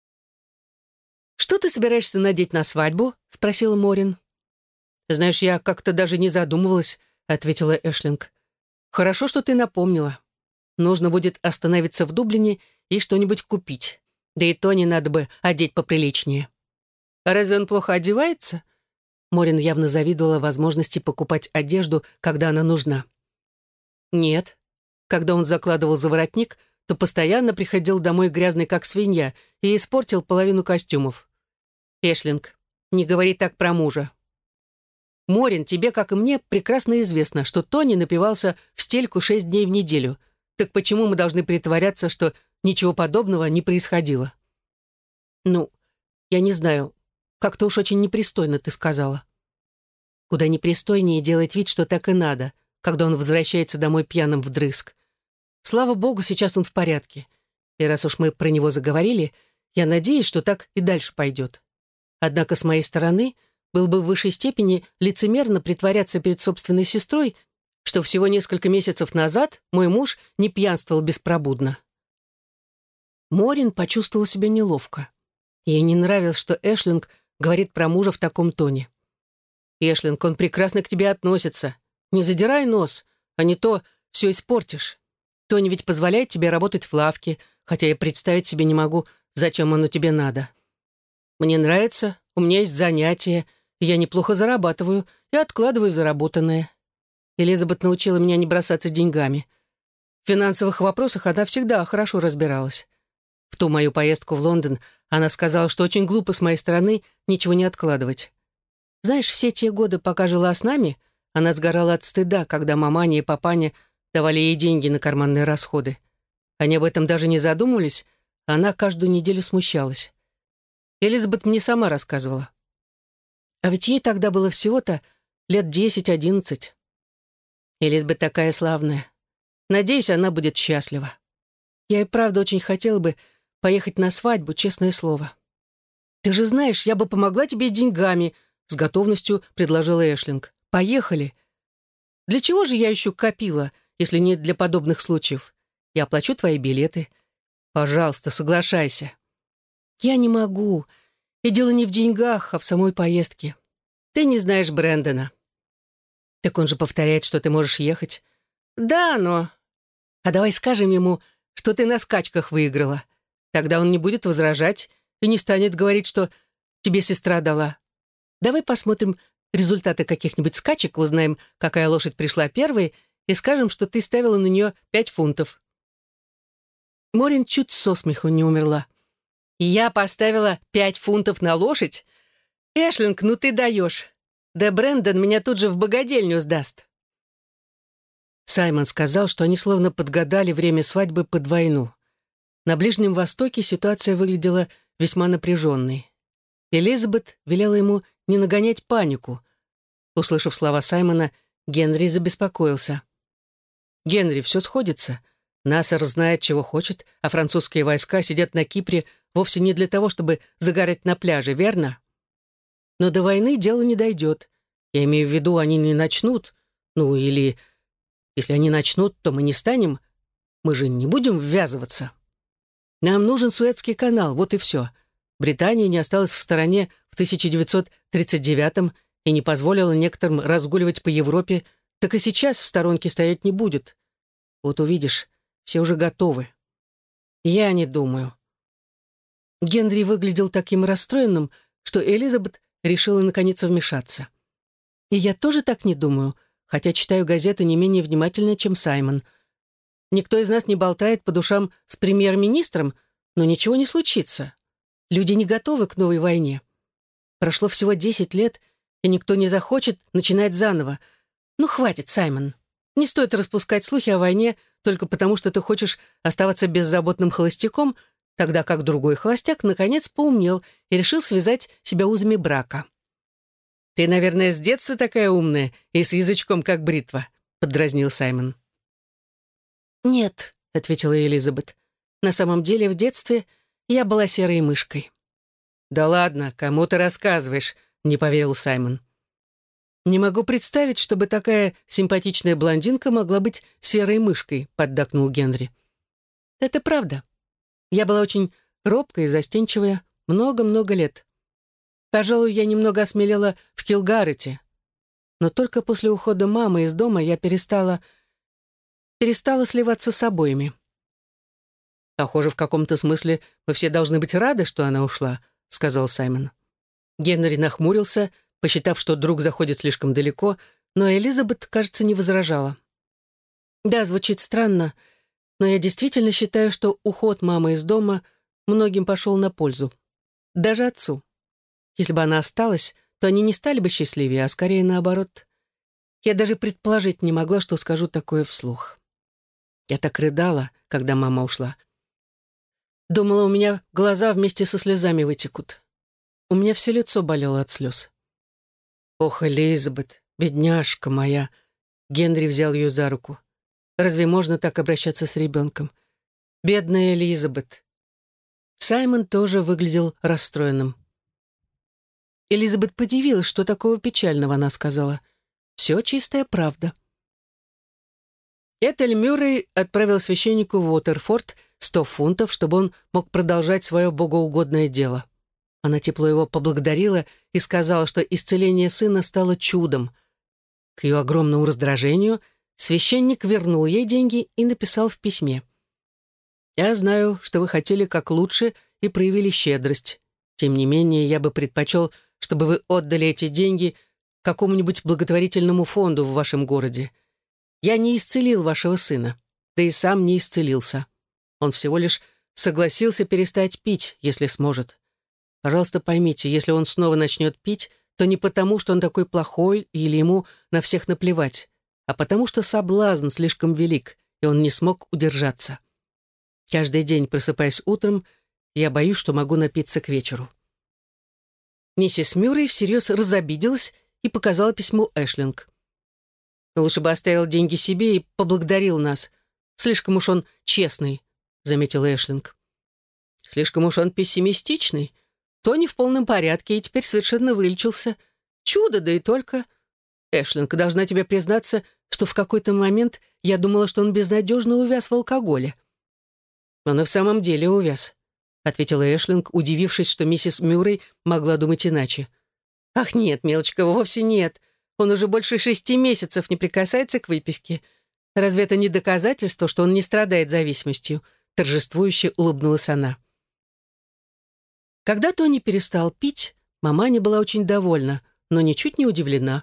«Что ты собираешься надеть на свадьбу?» — спросила Морин. «Знаешь, я как-то даже не задумывалась», — ответила Эшлинг. «Хорошо, что ты напомнила. Нужно будет остановиться в Дублине и что-нибудь купить. Да и Тони надо бы одеть поприличнее». «А разве он плохо одевается?» Морин явно завидовала возможности покупать одежду, когда она нужна. «Нет. Когда он закладывал за воротник, то постоянно приходил домой грязный, как свинья, и испортил половину костюмов. Эшлинг, не говори так про мужа. Морин, тебе, как и мне, прекрасно известно, что Тони напивался в стельку 6 дней в неделю. Так почему мы должны притворяться, что ничего подобного не происходило?» «Ну, я не знаю. Как-то уж очень непристойно ты сказала». «Куда непристойнее делать вид, что так и надо, когда он возвращается домой пьяным вдрызг. Слава богу, сейчас он в порядке. И раз уж мы про него заговорили, я надеюсь, что так и дальше пойдет. Однако с моей стороны было бы в высшей степени лицемерно притворяться перед собственной сестрой, что всего несколько месяцев назад мой муж не пьянствовал беспробудно. Морин почувствовала себя неловко. Ей не нравилось, что Эшлинг говорит про мужа в таком тоне. «Эшлинг, он прекрасно к тебе относится. Не задирай нос, а не то все испортишь. Тони ведь позволяет тебе работать в лавке, хотя я представить себе не могу, зачем оно тебе надо. Мне нравится, у меня есть занятия, я неплохо зарабатываю и откладываю заработанное. Элизабет научила меня не бросаться деньгами. В финансовых вопросах она всегда хорошо разбиралась. В ту мою поездку в Лондон она сказала, что очень глупо с моей стороны ничего не откладывать. Знаешь, все те годы, пока жила с нами, она сгорала от стыда, когда маманя и папаня давали ей деньги на карманные расходы. Они об этом даже не задумывались, а она каждую неделю смущалась. Элизабет мне сама рассказывала. А ведь ей тогда было всего-то лет 10-11. Элизабет такая славная. Надеюсь, она будет счастлива. Я и правда очень хотела бы поехать на свадьбу, честное слово. Ты же знаешь, я бы помогла тебе с деньгами, с готовностью предложила Эшлинг. Поехали. Для чего же я еще копила, если не для подобных случаев? Я оплачу твои билеты. Пожалуйста, соглашайся. Я не могу. И дело не в деньгах, а в самой поездке. Ты не знаешь Брэндона. Так он же повторяет, что ты можешь ехать. Да, но... А давай скажем ему, что ты на скачках выиграла. Тогда он не будет возражать и не станет говорить, что тебе сестра дала. Давай посмотрим результаты каких-нибудь скачек, узнаем, какая лошадь пришла первой, и скажем, что ты ставила на нее 5 фунтов. Морин чуть со смеху не умерла. Я поставила 5 фунтов на лошадь? Эшлинг, ну ты даешь. Да Брэндон меня тут же в богадельню сдаст. Саймон сказал, что они словно подгадали время свадьбы под войну. На Ближнем Востоке ситуация выглядела весьма напряженной. Элизабет велела ему не нагонять панику. Услышав слова Саймона, Генри забеспокоился. «Генри, все сходится. Нассер знает, чего хочет, а французские войска сидят на Кипре вовсе не для того, чтобы загорать на пляже, верно? Но до войны дело не дойдет. Я имею в виду, они не начнут. Ну, или... Если они начнут, то мы не станем. Мы же не будем ввязываться. Нам нужен Суэцкий канал, вот и все. Британия не осталась в стороне в 1939-м и не позволила некоторым разгуливать по Европе, так и сейчас в сторонке стоять не будет. Вот увидишь, все уже готовы. Я не думаю. Генри выглядел таким расстроенным, что Элизабет решила наконец вмешаться. И я тоже так не думаю, хотя читаю газеты не менее внимательно, чем Саймон. Никто из нас не болтает по душам с премьер-министром, но ничего не случится. Люди не готовы к новой войне. Прошло всего 10 лет, и никто не захочет начинать заново. Ну, хватит, Саймон. Не стоит распускать слухи о войне только потому, что ты хочешь оставаться беззаботным холостяком, тогда как другой холостяк наконец поумнел и решил связать себя узами брака. «Ты, наверное, с детства такая умная и с язычком, как бритва», — поддразнил Саймон. «Нет», — ответила Элизабет. «На самом деле в детстве я была серой мышкой». «Да ладно, кому ты рассказываешь?» — не поверил Саймон. «Не могу представить, чтобы такая симпатичная блондинка могла быть серой мышкой», — поддакнул Генри. «Это правда. Я была очень робкая и застенчивая много-много лет. Пожалуй, я немного осмелела в Килгарете. Но только после ухода мамы из дома я перестала сливаться с обоими». «Похоже, в каком-то смысле мы все должны быть рады, что она ушла», — сказал Саймон. Генри нахмурился, посчитав, что друг заходит слишком далеко, но Элизабет, кажется, не возражала. «Да, звучит странно, но я действительно считаю, что уход мамы из дома многим пошел на пользу. Даже отцу. Если бы она осталась, то они не стали бы счастливее, а скорее наоборот. Я даже предположить не могла, что скажу такое вслух. Я так рыдала, когда мама ушла. Думала, у меня глаза вместе со слезами вытекут. У меня все лицо болело от слез. «Ох, Элизабет, бедняжка моя!» Генри взял ее за руку. «Разве можно так обращаться с ребенком? Бедная Элизабет!» Саймон тоже выглядел расстроенным. Элизабет подивилась, что такого печального она сказала. «Все чистая правда». Этель Мюррей отправил священнику в Уотерфорд 100 фунтов, чтобы он мог продолжать свое богоугодное дело. Она тепло его поблагодарила и сказала, что исцеление сына стало чудом. К ее огромному раздражению священник вернул ей деньги и написал в письме: «Я знаю, что вы хотели как лучше и проявили щедрость. Тем не менее, я бы предпочел, чтобы вы отдали эти деньги какому-нибудь благотворительному фонду в вашем городе. Я не исцелил вашего сына, да и сам не исцелился. Он всего лишь согласился перестать пить, если сможет. Пожалуйста, поймите, если он снова начнет пить, то не потому, что он такой плохой или ему на всех наплевать, а потому что соблазн слишком велик, и он не смог удержаться. Каждый день, просыпаясь утром, я боюсь, что могу напиться к вечеру». Миссис Мюррей всерьез разобиделась и показала письмо Эшлинг. «Лучше бы оставил деньги себе и поблагодарил нас. Слишком уж он честный», — заметил Эшлинг. «Слишком уж он пессимистичный. Тони в полном порядке и теперь совершенно вылечился. Чудо, да и только. Эшлинг, должна тебе признаться, что в какой-то момент я думала, что он безнадежно увяз в алкоголе». «Он и в самом деле увяз», — ответила Эшлинг, удивившись, что миссис Мюррей могла думать иначе. «Ах, нет, милочка, вовсе нет. Он уже больше 6 месяцев не прикасается к выпивке. Разве это не доказательство, что он не страдает зависимостью?» Торжествующе улыбнулась она. Когда Тони перестал пить, маманя была очень довольна, но ничуть не удивлена.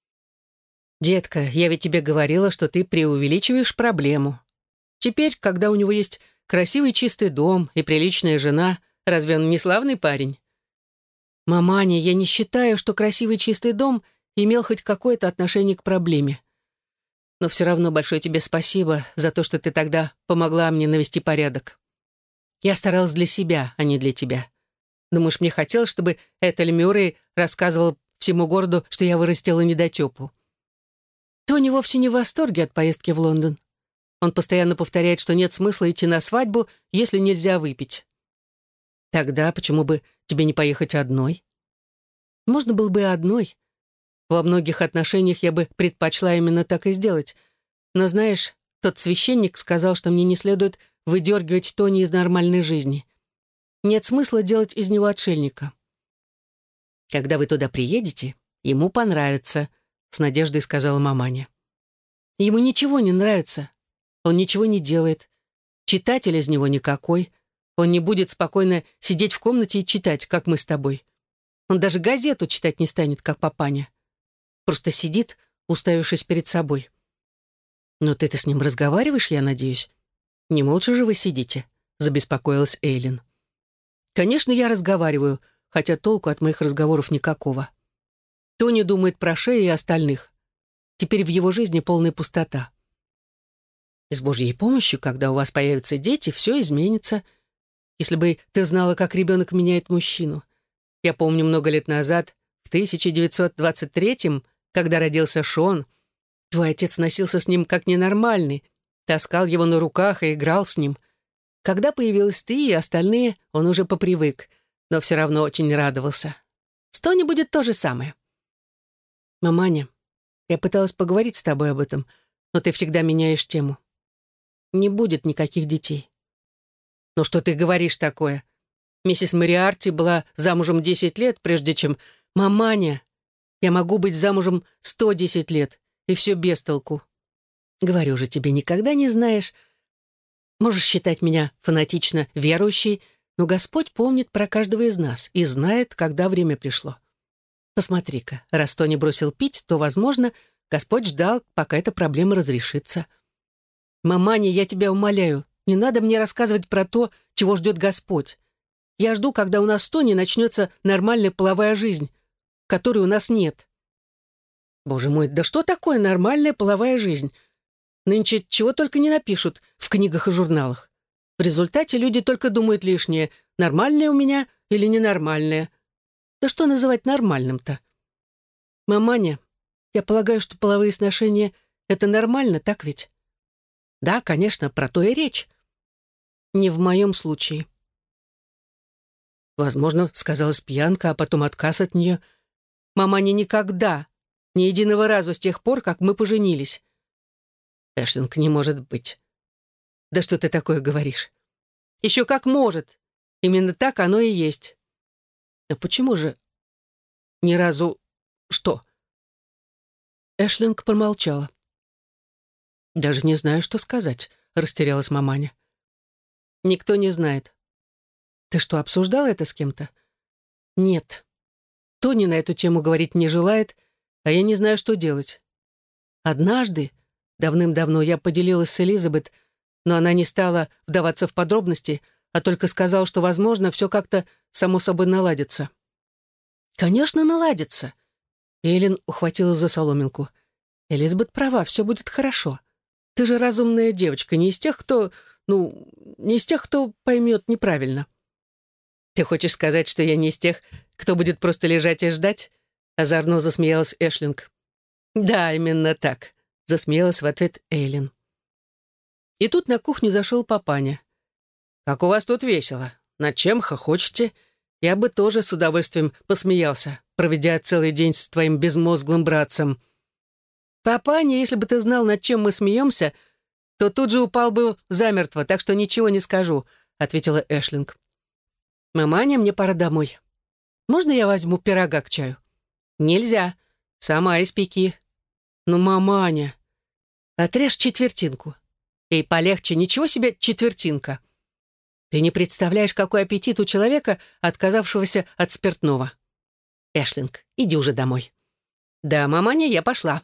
«Детка, я ведь тебе говорила, что ты преувеличиваешь проблему. Теперь, когда у него есть красивый чистый дом и приличная жена, разве он не славный парень?» «Маманя, я не считаю, что красивый чистый дом имел хоть какое-то отношение к проблеме. Но все равно большое тебе спасибо за то, что ты тогда помогла мне навести порядок. Я старалась для себя, а не для тебя. Думаешь, мне хотелось, чтобы Этель Мюррей рассказывала всему городу, что я вырастила недотепу?» Тони вовсе не в восторге от поездки в Лондон. Он постоянно повторяет, что нет смысла идти на свадьбу, если нельзя выпить. «Тогда почему бы тебе не поехать одной?» «Можно было бы и одной. Во многих отношениях я бы предпочла именно так и сделать. Но знаешь, тот священник сказал, что мне не следует выдергивать Тони из нормальной жизни. Нет смысла делать из него отшельника». «Когда вы туда приедете, ему понравится», — с надеждой сказала маманя. «Ему ничего не нравится. Он ничего не делает. Читатель из него никакой. Он не будет спокойно сидеть в комнате и читать, как мы с тобой. Он даже газету читать не станет, как папаня. Просто сидит, уставившись перед собой». «Но ты-то с ним разговариваешь, я надеюсь? Не молча же вы сидите», — забеспокоилась Эйлин. «Конечно, я разговариваю, хотя толку от моих разговоров никакого. Тони думает про Шею и остальных. Теперь в его жизни полная пустота. С Божьей помощью, когда у вас появятся дети, все изменится. Если бы ты знала, как ребенок меняет мужчину. Я помню, много лет назад, в 1923-м, когда родился Шон, твой отец носился с ним как ненормальный, таскал его на руках и играл с ним. Когда появилась ты и остальные, он уже попривык, но все равно очень радовался. С Тони будет то же самое». «Маманя, я пыталась поговорить с тобой об этом, но ты всегда меняешь тему. Не будет никаких детей». «Ну что ты говоришь такое? Миссис Мориарти была замужем 10 лет, прежде чем... Маманя, я могу быть замужем 110 лет, и все без толку. Говорю же тебе, никогда не знаешь. Можешь считать меня фанатично верующей, но Господь помнит про каждого из нас и знает, когда время пришло. Посмотри-ка, раз Тони бросил пить, то, возможно, Господь ждал, пока эта проблема разрешится. Маманя, я тебя умоляю, не надо мне рассказывать про то, чего ждет Господь. Я жду, когда у нас с Тони начнется нормальная половая жизнь, которой у нас нет». «Боже мой, да что такое нормальная половая жизнь? Нынче чего только не напишут в книгах и журналах. В результате люди только думают лишнее, нормальное у меня или ненормальное. Да что называть нормальным-то? Маманя, я полагаю, что половые сношения — это нормально, так ведь?» «Да, конечно, про то и речь. Не в моем случае». Возможно, сказалась пьянка, а потом отказ от нее. Маманя никогда, ни единого разу с тех пор, как мы поженились. Эшлинг, не может быть. Да что ты такое говоришь? Еще как может. Именно так оно и есть. А почему же ни разу... Что? Эшлинг промолчала. Даже не знаю, что сказать, растерялась маманя. Никто не знает. Ты что, обсуждала это с кем-то? Нет. Тони на эту тему говорить не желает, а я не знаю, что делать. Однажды, давным-давно, я поделилась с Элизабет, но она не стала вдаваться в подробности, а только сказала, что, возможно, все как-то само собой наладится. Конечно, наладится. Эллен ухватилась за соломинку. Элизабет права, все будет хорошо. Ты же разумная девочка, не из тех, кто... не из тех, кто поймет неправильно. Ты хочешь сказать, что я не из тех, кто будет просто лежать и ждать? Озорно засмеялась Эшлинг. Да, именно так, засмеялась в ответ Эйлин. И тут на кухню зашел папаня. Как у вас тут весело. Над чем хохочете? Я бы тоже с удовольствием посмеялся, проведя целый день с твоим безмозглым братцем. Папаня, если бы ты знал, над чем мы смеемся, то тут же упал бы замертво, так что ничего не скажу, ответила Эшлинг. Маманя, мне пора домой. Можно я возьму пирога к чаю? Нельзя. Сама испеки. Ну, маманя, отрежь четвертинку. Эй, полегче, ничего себе четвертинка. Ты не представляешь, какой аппетит у человека, отказавшегося от спиртного. Эшлинг, иди уже домой. Да, маманя, я пошла.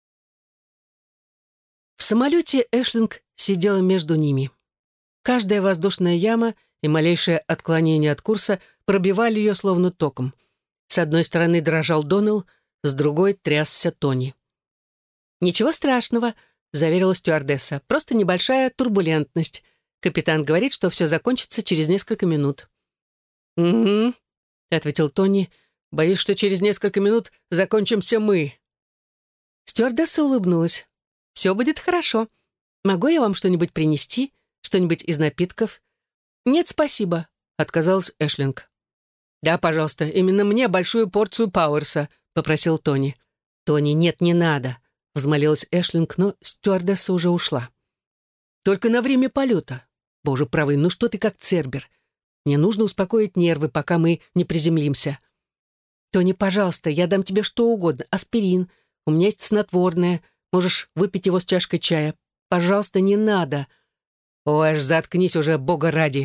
В самолете Эшлинг сидела между ними. Каждая воздушная яма и малейшее отклонение от курса пробивали ее словно током. С одной стороны дрожал Доннелл, с другой трясся Тони. «Ничего страшного», — заверила стюардесса. «Просто небольшая турбулентность. Капитан говорит, что все закончится через несколько минут». «Угу», — ответил Тони. «Боюсь, что через несколько минут закончимся мы». Стюардесса улыбнулась. «Все будет хорошо. Могу я вам что-нибудь принести? Что-нибудь из напитков?» «Нет, спасибо», — отказалась Эшлинг. «Да, пожалуйста, именно мне большую порцию Пауэрса», — попросил Тони. «Тони, нет, не надо», — взмолилась Эшлинг, но стюардесса уже ушла. «Только на время полета. Боже правый, ну что ты как Цербер? Мне нужно успокоить нервы, пока мы не приземлимся». «Тони, пожалуйста, я дам тебе что угодно. Аспирин. У меня есть снотворное. Можешь выпить его с чашкой чая. Пожалуйста, не надо». «Ой, аж заткнись уже, бога ради».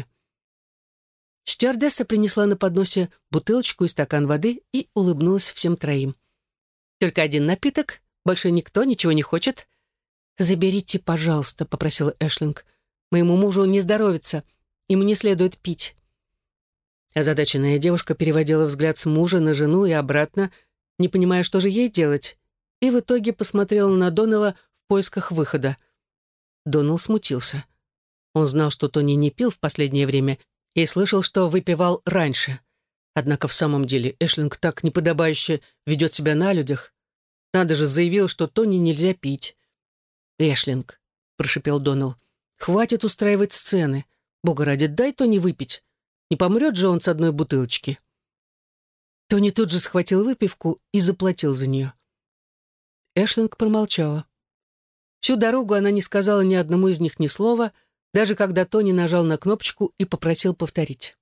Стюардесса принесла на подносе бутылочку и стакан воды и улыбнулась всем троим. «Только один напиток, больше никто ничего не хочет». «Заберите, пожалуйста», — попросила Эшлинг. «Моему мужу не здоровится, ему не следует пить». Озадаченная девушка переводила взгляд с мужа на жену и обратно, не понимая, что же ей делать, и в итоге посмотрела на Доннелла в поисках выхода. Доннелл смутился. Он знал, что Тони не пил в последнее время, и слышал, что выпивал раньше. Однако в самом деле Эшлинг так неподобающе ведет себя на людях. Надо же, заявил, что Тони нельзя пить. «Эшлинг», — прошипел Доннелл, — «хватит устраивать сцены. Бога ради, дай Тони выпить. Не помрет же он с одной бутылочки». Тони тут же схватил выпивку и заплатил за нее. Эшлинг промолчала. Всю дорогу она не сказала ни одному из них ни слова, даже когда Тони нажал на кнопочку и попросил повторить.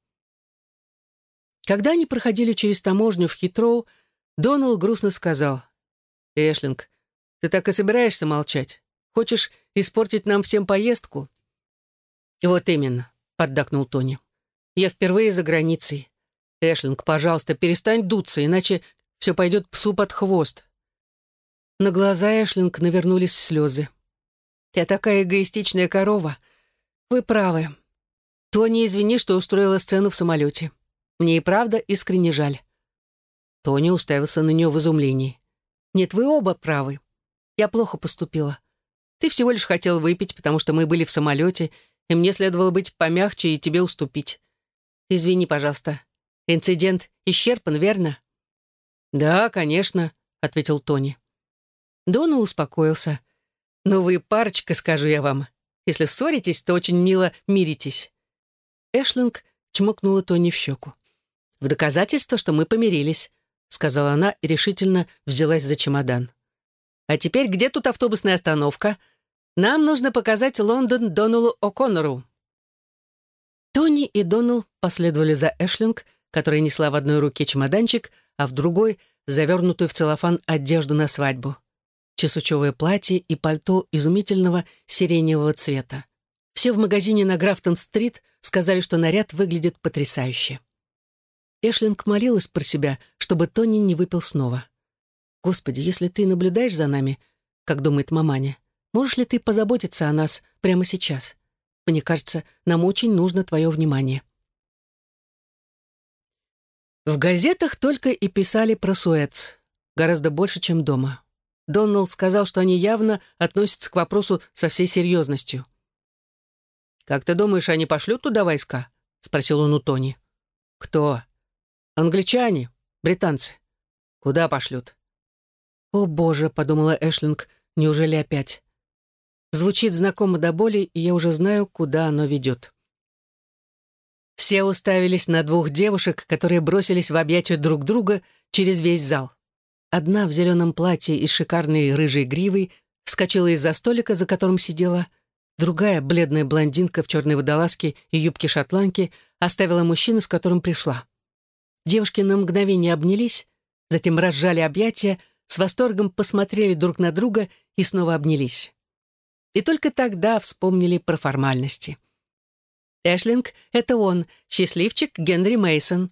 Когда они проходили через таможню в Хитроу, Доннелл грустно сказал: «Эшлинг, ты так и собираешься молчать? Хочешь испортить нам всем поездку?» «Вот именно», — поддакнул Тони. «Я впервые за границей. Эшлинг, пожалуйста, перестань дуться, иначе все пойдет псу под хвост». На глаза Эшлинг навернулись слезы. «Я такая эгоистичная корова. Вы правы. Тони, извини, что устроила сцену в самолете. Мне и правда искренне жаль». Тони уставился на нее в изумлении. «Нет, вы оба правы. Я плохо поступила. Ты всего лишь хотел выпить, потому что мы были в самолете, и мне следовало быть помягче и тебе уступить. Извини, пожалуйста. Инцидент исчерпан, верно?» «Да, конечно», — ответил Тони. Доннелл успокоился. «Ну вы парочка, скажу я вам. Если ссоритесь, то очень мило миритесь». Эшлинг чмокнула Тони в щеку. «В доказательство, что мы помирились», — сказала она и решительно взялась за чемодан. «А теперь где тут автобусная остановка? Нам нужно показать Лондон Доналу О'Коннору». Тони и Донал последовали за Эшлинг, которая несла в одной руке чемоданчик, а в другой — завернутую в целлофан одежду на свадьбу. Чесучевое платье и пальто изумительного сиреневого цвета. Все в магазине на Графтон-стрит сказали, что наряд выглядит потрясающе. Эшлинг молилась про себя, чтобы Тони не выпил снова. «Господи, если ты наблюдаешь за нами, как думает маманя, можешь ли ты позаботиться о нас прямо сейчас? Мне кажется, нам очень нужно твое внимание». В газетах только и писали про Суэц. Гораздо больше, чем дома. Дональд сказал, что они явно относятся к вопросу со всей серьезностью. «Как ты думаешь, они пошлют туда войска?» — спросил он у Тони. «Кто?» «Англичане, британцы. Куда пошлют?» «О, Боже», — подумала Эшлинг, — «неужели опять?» Звучит знакомо до боли, и я уже знаю, куда оно ведет. Все уставились на двух девушек, которые бросились в объятия друг друга через весь зал. Одна в зеленом платье и с шикарной рыжей гривой вскочила из-за столика, за которым сидела. Другая, бледная блондинка в черной водолазке и юбке шотландки, оставила мужчину, с которым пришла. Девушки на мгновение обнялись, затем разжали объятия, с восторгом посмотрели друг на друга и снова обнялись. И только тогда вспомнили про формальности. Эшлинг — это он, счастливчик Генри Мейсон.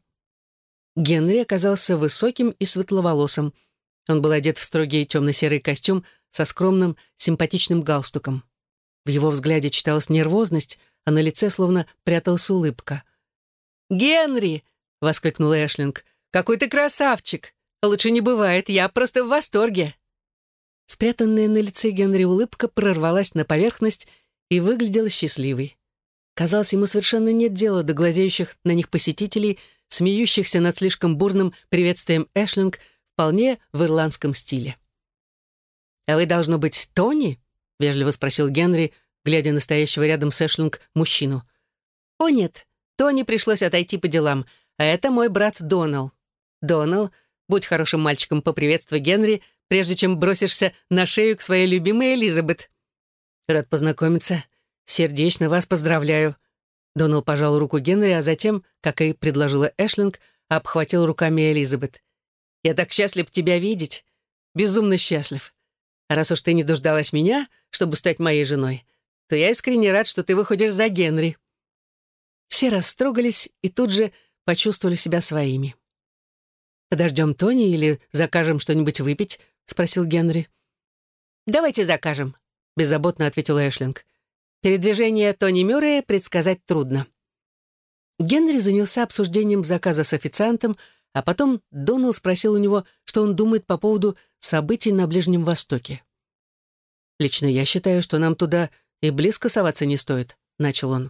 Генри оказался высоким и светловолосым. Он был одет в строгий темно-серый костюм со скромным, симпатичным галстуком. В его взгляде читалась нервозность, а на лице словно пряталась улыбка. «Генри!» — воскликнул Эшлинг. «Какой ты красавчик! Лучше не бывает, я просто в восторге!» Спрятанная на лице Генри улыбка прорвалась на поверхность и выглядела счастливой. Казалось, ему совершенно нет дела до глазеющих на них посетителей, смеющихся над слишком бурным приветствием Эшлинг вполне в ирландском стиле. «А вы, должно быть, Тони?» — вежливо спросил Генри, глядя на стоящего рядом с Эшлинг мужчину. «О, нет, Тони пришлось отойти по делам, а это мой брат Донал. Донал, будь хорошим мальчиком, поприветствуй Генри, прежде чем бросишься на шею к своей любимой Элизабет». «Рад познакомиться. Сердечно вас поздравляю». Донал пожал руку Генри, а затем, как и предложила Эшлинг, обхватил руками Элизабет. «Я так счастлив тебя видеть. Безумно счастлив. А раз уж ты не дождалась меня, чтобы стать моей женой, то я искренне рад, что ты выходишь за Генри». Все растрогались и тут же почувствовали себя своими. «Подождем Тони или закажем что-нибудь выпить?» — спросил Генри. «Давайте закажем», — беззаботно ответила Эшлинг. «Передвижение Тони Мюррея предсказать трудно». Генри занялся обсуждением заказа с официантом, а потом Донал спросил у него, что он думает по поводу событий на Ближнем Востоке. «Лично я считаю, что нам туда и близко соваться не стоит», — начал он.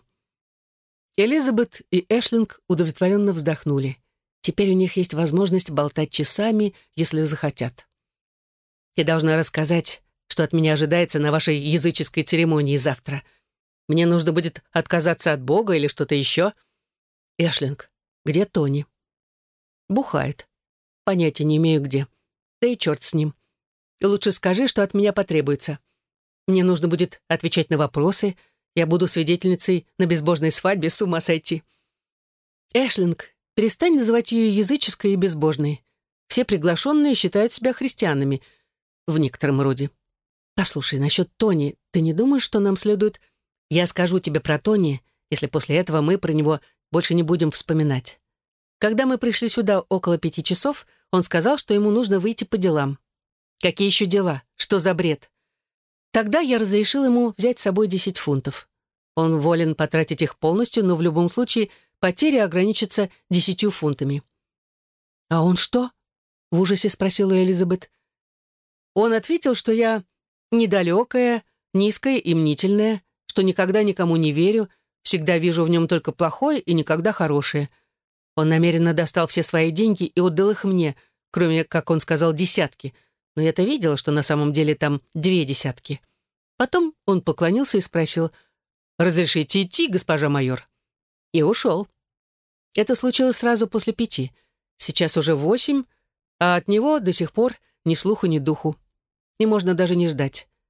Элизабет и Эшлинг удовлетворенно вздохнули. Теперь у них есть возможность болтать часами, если захотят. «Я должна рассказать, что от меня ожидается на вашей языческой церемонии завтра. Мне нужно будет отказаться от Бога или что-то еще». «Эшлинг, где Тони?» «Бухает. Понятия не имею, где. Да и черт с ним. Лучше скажи, что от меня потребуется. Мне нужно будет отвечать на вопросы. Я буду свидетельницей на безбожной свадьбе, с ума сойти». «Эшлинг, перестань называть ее языческой и безбожной. Все приглашенные считают себя христианами. В некотором роде. Послушай, насчет Тони, ты не думаешь, что нам следует... Я скажу тебе про Тони, если после этого мы про него больше не будем вспоминать. Когда мы пришли сюда около 5 часов, он сказал, что ему нужно выйти по делам. Какие еще дела? Что за бред? Тогда я разрешил ему взять с собой 10 фунтов. Он волен потратить их полностью, но в любом случае потеря ограничится 10 фунтами. «А он что?» — в ужасе спросила Элизабет. Он ответил, что я недалекая, низкая и мнительная, что никогда никому не верю, всегда вижу в нем только плохое и никогда хорошее. Он намеренно достал все свои деньги и отдал их мне, кроме, как он сказал, 10, но я-то видела, что на самом деле там 2 десятки. Потом он поклонился и спросил: «Разрешите идти, госпожа майор?» И ушел. Это случилось сразу после 5. Сейчас уже 8, а от него до сих пор ни слуху, ни духу. И можно даже не ждать.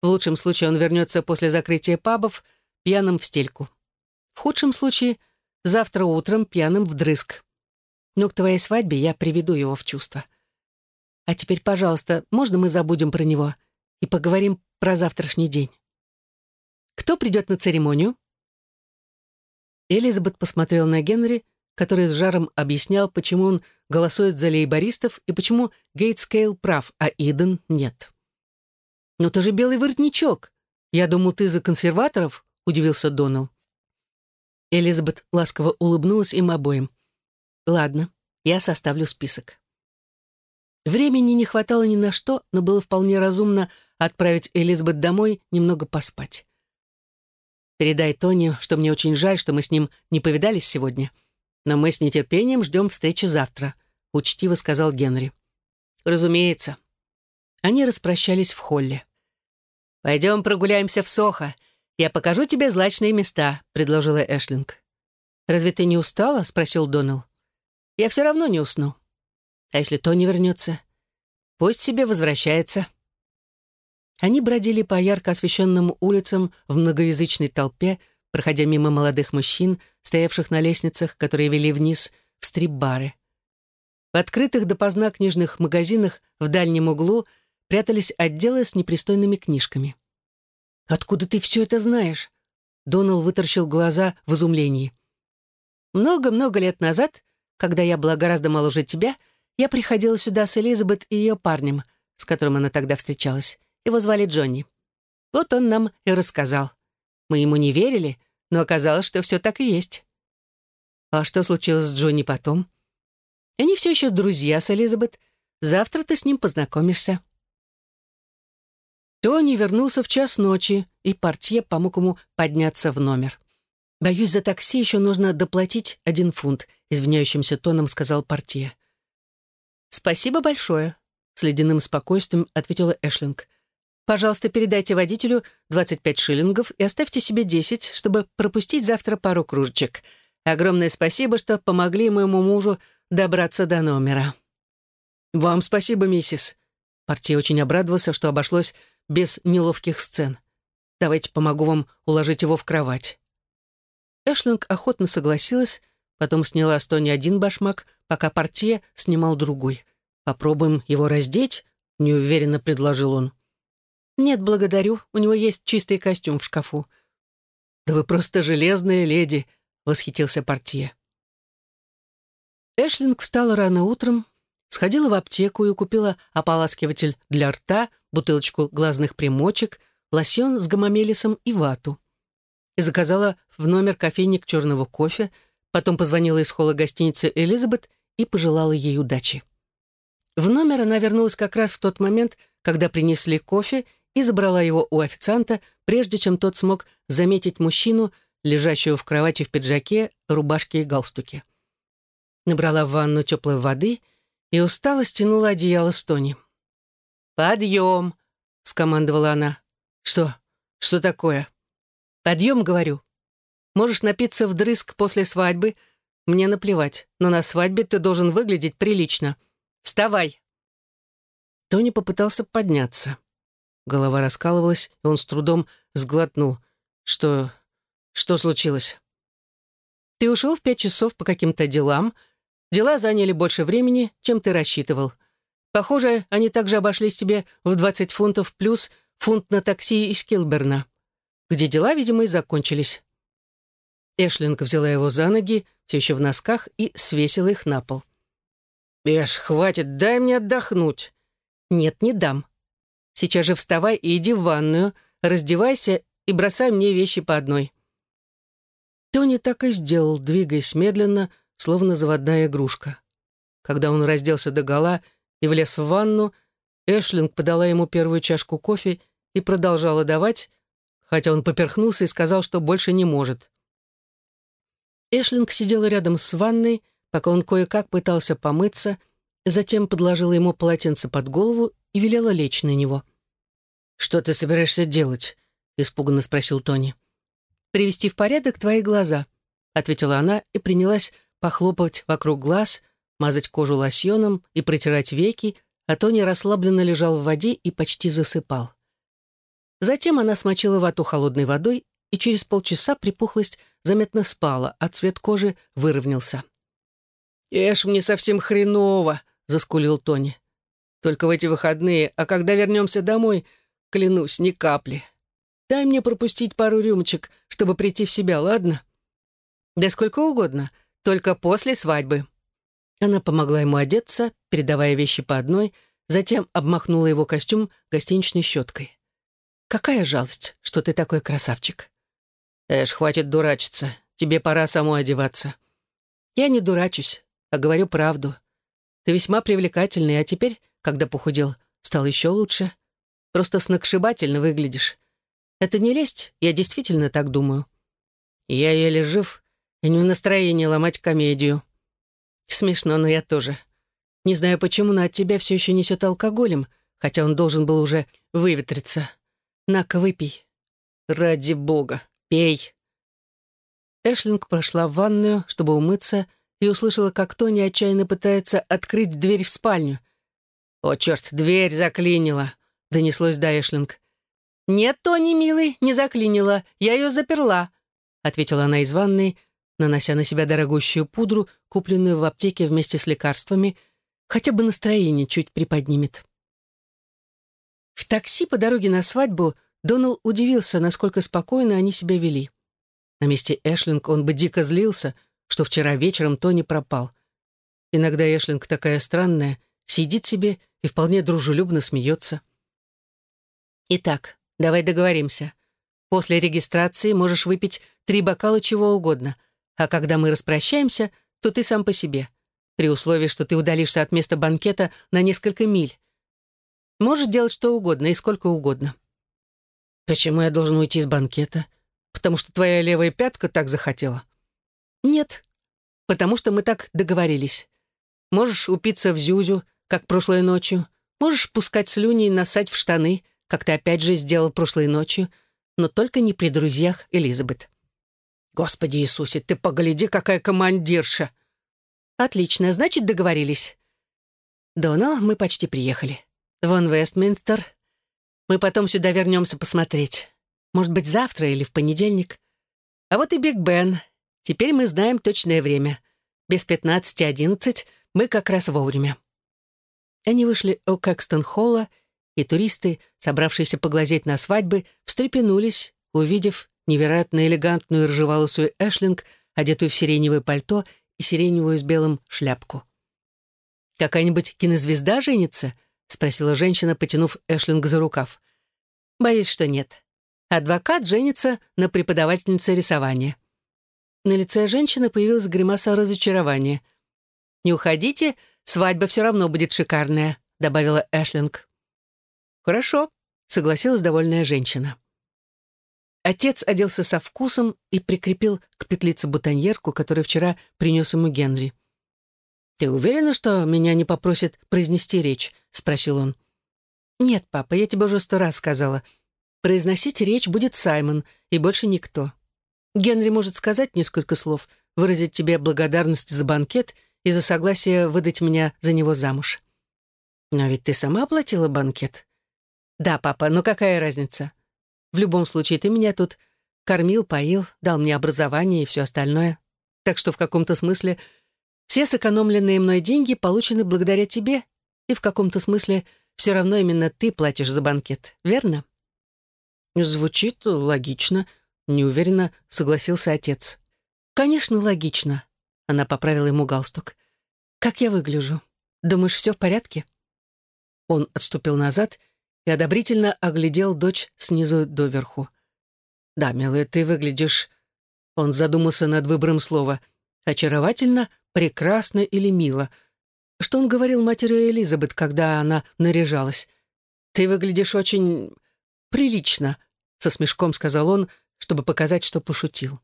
В лучшем случае он вернется после закрытия пабов пьяным в стельку. В худшем случае завтра утром пьяным вдрызг. Но к твоей свадьбе я приведу его в чувство. А теперь, пожалуйста, можно мы забудем про него и поговорим про завтрашний день? Кто придет на церемонию?» Элизабет посмотрела на Генри, который с жаром объяснял, почему он голосует за лейбористов и почему Гейтскейл прав, а Иден нет. «Но ты же белый воротничок. Я думал, ты за консерваторов», — удивился Донал. Элизабет ласково улыбнулась им обоим. «Ладно, я составлю список». Времени не хватало ни на что, но было вполне разумно отправить Элизабет домой немного поспать. «Передай Тони, что мне очень жаль, что мы с ним не повидались сегодня, но мы с нетерпением ждем встречи завтра», — учтиво сказал Генри. «Разумеется». Они распрощались в холле. «Пойдем прогуляемся в Сохо. Я покажу тебе злачные места», — предложила Эшлинг. «Разве ты не устала?» — спросил Донал. «Я все равно не усну. А если Тони вернется? Пусть себе возвращается». Они бродили по ярко освещенным улицам в многоязычной толпе, проходя мимо молодых мужчин, стоявших на лестницах, которые вели вниз в стрип-бары. В открытых допоздна книжных магазинах в дальнем углу прятались отделы с непристойными книжками. «Откуда ты все это знаешь?» Донал вытаращил глаза в изумлении. «Много-много лет назад, когда я была гораздо моложе тебя, я приходила сюда с Элизабет и ее парнем, с которым она тогда встречалась. Его звали Джонни. Вот он нам и рассказал. Мы ему не верили, но оказалось, что все так и есть». «А что случилось с Джонни потом?» «Они все еще друзья с Элизабет. Завтра ты с ним познакомишься». Тони вернулся в час ночи, и портье помог ему подняться в номер. «Боюсь, за такси еще нужно доплатить 1 фунт», — извиняющимся тоном сказал портье. «Спасибо большое», — с ледяным спокойствием ответила Эшлинг. «Пожалуйста, передайте водителю 25 шиллингов и оставьте себе 10, чтобы пропустить завтра пару кружечек. Огромное спасибо, что помогли моему мужу добраться до номера». «Вам спасибо, миссис». Портье очень обрадовался, что обошлось без неловких сцен. «Давайте помогу вам уложить его в кровать». Эшлинг охотно согласилась, потом сняла с Тони 1 башмак, пока портье снимал другой. «Попробуем его раздеть?» — неуверенно предложил он. «Нет, благодарю, у него есть чистый костюм в шкафу». «Да вы просто железная леди», — восхитился портье. Эшлинг встала рано утром, сходила в аптеку и купила ополаскиватель для рта, бутылочку глазных примочек, лосьон с гомомелисом и вату. И заказала в номер кофейник черного кофе, потом позвонила из холла гостиницы Элизабет и пожелала ей удачи. В номер она вернулась как раз в тот момент, когда принесли кофе, и забрала его у официанта, прежде чем тот смог заметить мужчину, лежащего в кровати в пиджаке, рубашке и галстуке. Набрала в ванну теплой воды и устало стянула одеяло с Тони. «Подъем!» — скомандовала она. «Что? Что такое?» «Подъем, говорю. Можешь напиться вдрызг после свадьбы. Мне наплевать, но на свадьбе ты должен выглядеть прилично. Вставай!» Тони попытался подняться. Голова раскалывалась, и он с трудом сглотнул. «Что случилось?» «Ты ушел в 5 часов по каким-то делам. Дела заняли больше времени, чем ты рассчитывал. Похоже, они также обошлись тебе в 20 фунтов плюс фунт на такси из Килберна, где дела, видимо, и закончились». Эшлинг взяла его за ноги, все еще в носках, и свесила их на пол. «Эш, хватит, дай мне отдохнуть». «Нет, не дам. Сейчас же вставай и иди в ванную, раздевайся и бросай мне вещи по одной». Тони так и сделал, двигаясь медленно, словно заводная игрушка. Когда он разделся догола и влез в ванну, Эшлинг подала ему первую чашку кофе и продолжала давать, хотя он поперхнулся и сказал, что больше не может. Эшлинг сидела рядом с ванной, пока он кое-как пытался помыться, затем подложила ему полотенце под голову и велела лечь на него. «Что ты собираешься делать?» — испуганно спросил Тони. «Привести в порядок твои глаза», — ответила она и принялась похлопывать вокруг глаз, мазать кожу лосьоном и протирать веки, а Тони расслабленно лежал в воде и почти засыпал. Затем она смочила вату холодной водой, и через полчаса припухлость заметно спала, а цвет кожи выровнялся. «Эш, мне совсем хреново», — заскулил Тони. «Только в эти выходные, а когда вернемся домой, клянусь, ни капли. Дай мне пропустить пару рюмочек, чтобы прийти в себя, ладно?» «Да сколько угодно, только после свадьбы». Она помогла ему одеться, передавая вещи по одной, затем обмахнула его костюм гостиничной щеткой. «Какая жалость, что ты такой красавчик». «Эш, хватит дурачиться, тебе пора самой одеваться». «Я не дурачусь, а говорю правду. Ты весьма привлекательный, а теперь, когда похудел, стал еще лучше. Просто сногсшибательно выглядишь. Это не лесть, я действительно так думаю. Я еле жив и не в настроении ломать комедию». «Смешно, но я тоже. Не знаю почему, но от тебя все еще несет алкоголем, хотя он должен был уже выветриться. На-ка, выпей». «Ради бога, пей». Эшлинг прошла в ванную, чтобы умыться, и услышала, как Тони отчаянно пытается открыть дверь в спальню. «О, черт, дверь заклинила», — донеслось до Эшлинг. «Нет, Тони, милый, не заклинила, я ее заперла», — ответила она из ванной, нанося на себя дорогущую пудру, купленную в аптеке вместе с лекарствами, хотя бы настроение чуть приподнимет. В такси по дороге на свадьбу Донал удивился, насколько спокойно они себя вели. На месте Эшлинг он бы дико злился, что вчера вечером Тони пропал. Иногда Эшлинг такая странная, сидит себе и вполне дружелюбно смеется. «Итак, давай договоримся. После регистрации можешь выпить 3 бокала чего угодно, а когда мы распрощаемся, то ты сам по себе, при условии, что ты удалишься от места банкета на несколько миль. Можешь делать что угодно и сколько угодно». «Почему я должен уйти из банкета? Потому что твоя левая пятка так захотела?» «Нет, потому что мы так договорились. Можешь упиться в зюзю, как прошлой ночью, можешь пускать слюни и нассать в штаны, как ты опять же сделал прошлой ночью, но только не при друзьях, Элизабет». «Господи Иисусе, ты погляди, какая командирша!» «Отлично, значит, договорились». «Донал, мы почти приехали. Вон Вестминстер. Мы потом сюда вернемся посмотреть. Может быть, завтра или в понедельник. А вот и Биг Бен. Теперь мы знаем точное время. Без 15:11 мы как раз вовремя». Они вышли у Кэкстон-холла, и туристы, собравшиеся поглазеть на свадьбы, встрепенулись, увидев невероятно элегантную рыжеволосую Эшлинг, одетую в сиреневое пальто и сиреневую с белым шляпку. «Какая-нибудь кинозвезда женится?» — спросила женщина, потянув Эшлинг за рукав. «Боюсь, что нет. Адвокат женится на преподавательнице рисования». На лице женщины появилась гримаса разочарования. «Не уходите, свадьба все равно будет шикарная», — добавила Эшлинг. «Хорошо», — согласилась довольная женщина. Отец оделся со вкусом и прикрепил к петлице бутоньерку, которую вчера принес ему Генри. «Ты уверена, что меня не попросят произнести речь?» — спросил он. «Нет, папа, я тебе уже 100 раз сказала. Произносить речь будет Саймон, и больше никто. Генри может сказать несколько слов, выразить тебе благодарность за банкет и за согласие выдать меня за него замуж». «Но ведь ты сама оплатила банкет». «Да, папа, но какая разница? В любом случае, ты меня тут кормил, поил, дал мне образование и все остальное. Так что в каком-то смысле все сэкономленные мной деньги получены благодаря тебе, и в каком-то смысле все равно именно ты платишь за банкет, верно?» «Звучит логично», — неуверенно согласился отец. «Конечно, логично», — она поправила ему галстук. «Как я выгляжу? Думаешь, все в порядке?» Он отступил назад и одобрительно оглядел дочь снизу доверху. «Да, милая, ты выглядишь...» Он задумался над выбором слова. «Очаровательно, прекрасно или мило?» Что он говорил матери Элизабет, когда она наряжалась? «Ты выглядишь очень... прилично», — со смешком сказал он, чтобы показать, что пошутил.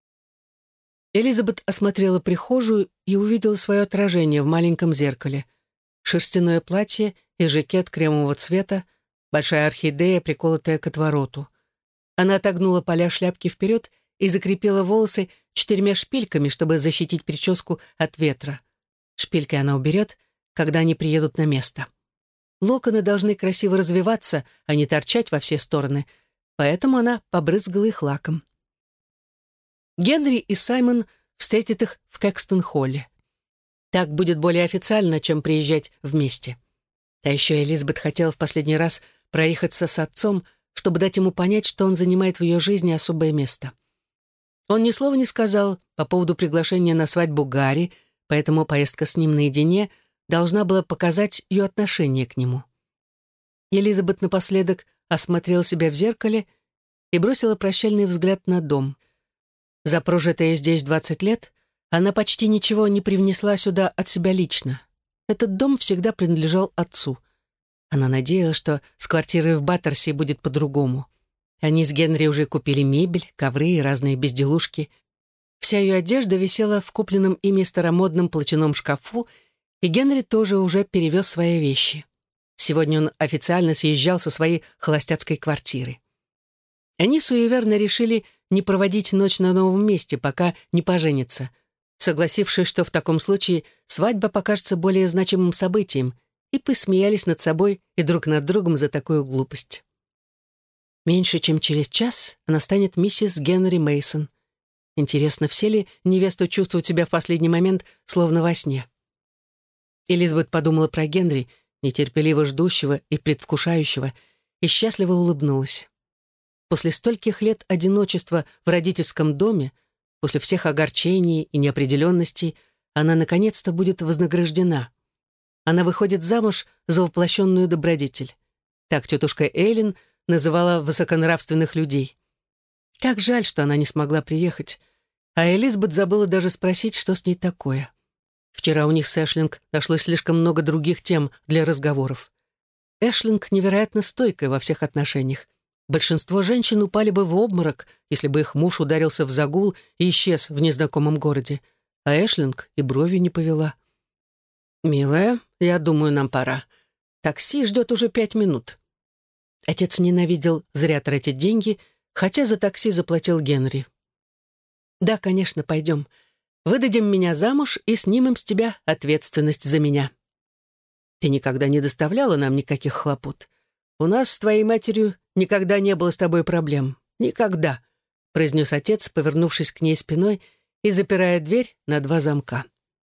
Элизабет осмотрела прихожую и увидела свое отражение в маленьком зеркале. Шерстяное платье и жакет кремового цвета, большая орхидея, приколотая к отвороту. Она отогнула поля шляпки вперед и закрепила волосы 4 шпильками, чтобы защитить прическу от ветра. Шпильки она уберет, когда они приедут на место. Локоны должны красиво развиваться, а не торчать во все стороны, поэтому она побрызгала их лаком. Генри и Саймон встретят их в Кэкстон-холле. Так будет более официально, чем приезжать вместе. А еще Элизабет хотела в последний раз проехаться с отцом, чтобы дать ему понять, что он занимает в ее жизни особое место. Он ни слова не сказал по поводу приглашения на свадьбу Гарри, поэтому поездка с ним наедине должна была показать ее отношение к нему. Элизабет напоследок осмотрела себя в зеркале и бросила прощальный взгляд на дом. За прожитые здесь 20 лет она почти ничего не привнесла сюда от себя лично. Этот дом всегда принадлежал отцу. Она надеялась, что с квартирой в Баттерси будет по-другому. Они с Генри уже купили мебель, ковры и разные безделушки. Вся ее одежда висела в купленном ими старомодном платяном шкафу, и Генри тоже уже перевез свои вещи. Сегодня он официально съезжал со своей холостяцкой квартиры. Они суеверно решили не проводить ночь на новом месте, пока не поженятся, согласившись, что в таком случае свадьба покажется более значимым событием, и посмеялись над собой и друг над другом за такую глупость. Меньше чем через час она станет миссис Генри Мейсон. Интересно, все ли невесту чувствуют себя в последний момент, словно во сне? Элизабет подумала про Генри, нетерпеливо ждущего и предвкушающего, и счастливо улыбнулась. После стольких лет одиночества в родительском доме, после всех огорчений и неопределенностей, она наконец-то будет вознаграждена. Она выходит замуж за воплощенную добродетель. Так тетушка Эйлин называла высоконравственных людей. Как жаль, что она не смогла приехать. А Элизабет забыла даже спросить, что с ней такое. Вчера у них с Эшлинг нашлось слишком много других тем для разговоров. Эшлинг невероятно стойкая во всех отношениях. Большинство женщин упали бы в обморок, если бы их муж ударился в загул и исчез в незнакомом городе. А Эшлинг и бровью не повела. «Милая, я думаю, нам пора. Такси ждет уже 5 минут». Отец ненавидел зря тратить деньги, хотя за такси заплатил Генри. «Да, конечно, пойдем. Выдадим меня замуж и снимем с тебя ответственность за меня. Ты никогда не доставляла нам никаких хлопот. У нас с твоей матерью никогда не было с тобой проблем. Никогда», — произнес отец, повернувшись к ней спиной и запирая дверь на 2 замка.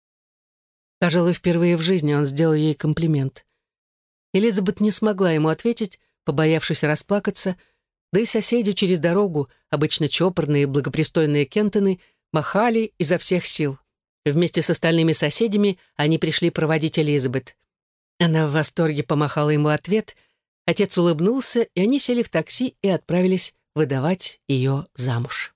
Пожалуй, впервые в жизни он сделал ей комплимент. Элизабет не смогла ему ответить, побоявшись расплакаться, да и соседи через дорогу, обычно чопорные и благопристойные Кентоны, махали изо всех сил. Вместе с остальными соседями они пришли проводить Элизабет. Она в восторге помахала ему ответ, отец улыбнулся, и они сели в такси и отправились выдавать ее замуж.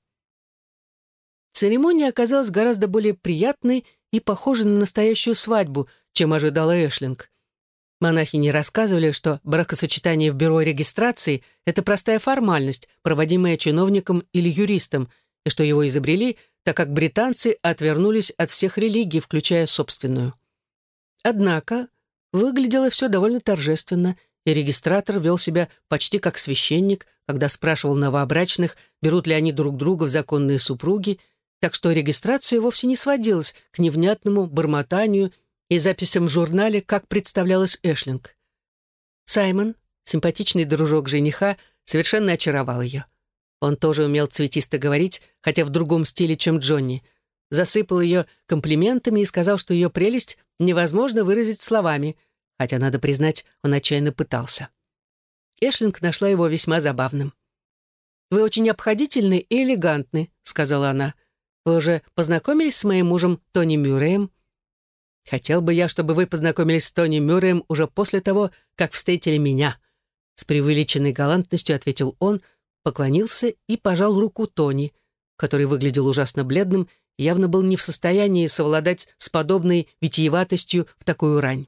Церемония оказалась гораздо более приятной и похожей на настоящую свадьбу, чем ожидала Эшлинг. Монахини рассказывали, что бракосочетание в бюро регистрации — это простая формальность, проводимая чиновником или юристом, и что его изобрели, так как британцы отвернулись от всех религий, включая собственную. Однако выглядело все довольно торжественно, и регистратор вел себя почти как священник, когда спрашивал новобрачных, берут ли они друг друга в законные супруги, так что регистрация вовсе не сводилась к невнятному бормотанию и записям в журнале, как представлялась Эшлинг. Саймон, симпатичный дружок жениха, совершенно очаровал ее. Он тоже умел цветисто говорить, хотя в другом стиле, чем Джонни. Засыпал ее комплиментами и сказал, что ее прелесть невозможно выразить словами, хотя, надо признать, он отчаянно пытался. Эшлинг нашла его весьма забавным. «Вы очень обходительны и элегантны», — сказала она. «Вы уже познакомились с моим мужем Тони Мюрреем?» «Хотел бы я, чтобы вы познакомились с Тони Мюрреем уже после того, как встретили меня», — с преувеличенной галантностью ответил он, поклонился и пожал руку Тони, который выглядел ужасно бледным и явно был не в состоянии совладать с подобной витиеватостью в такую рань.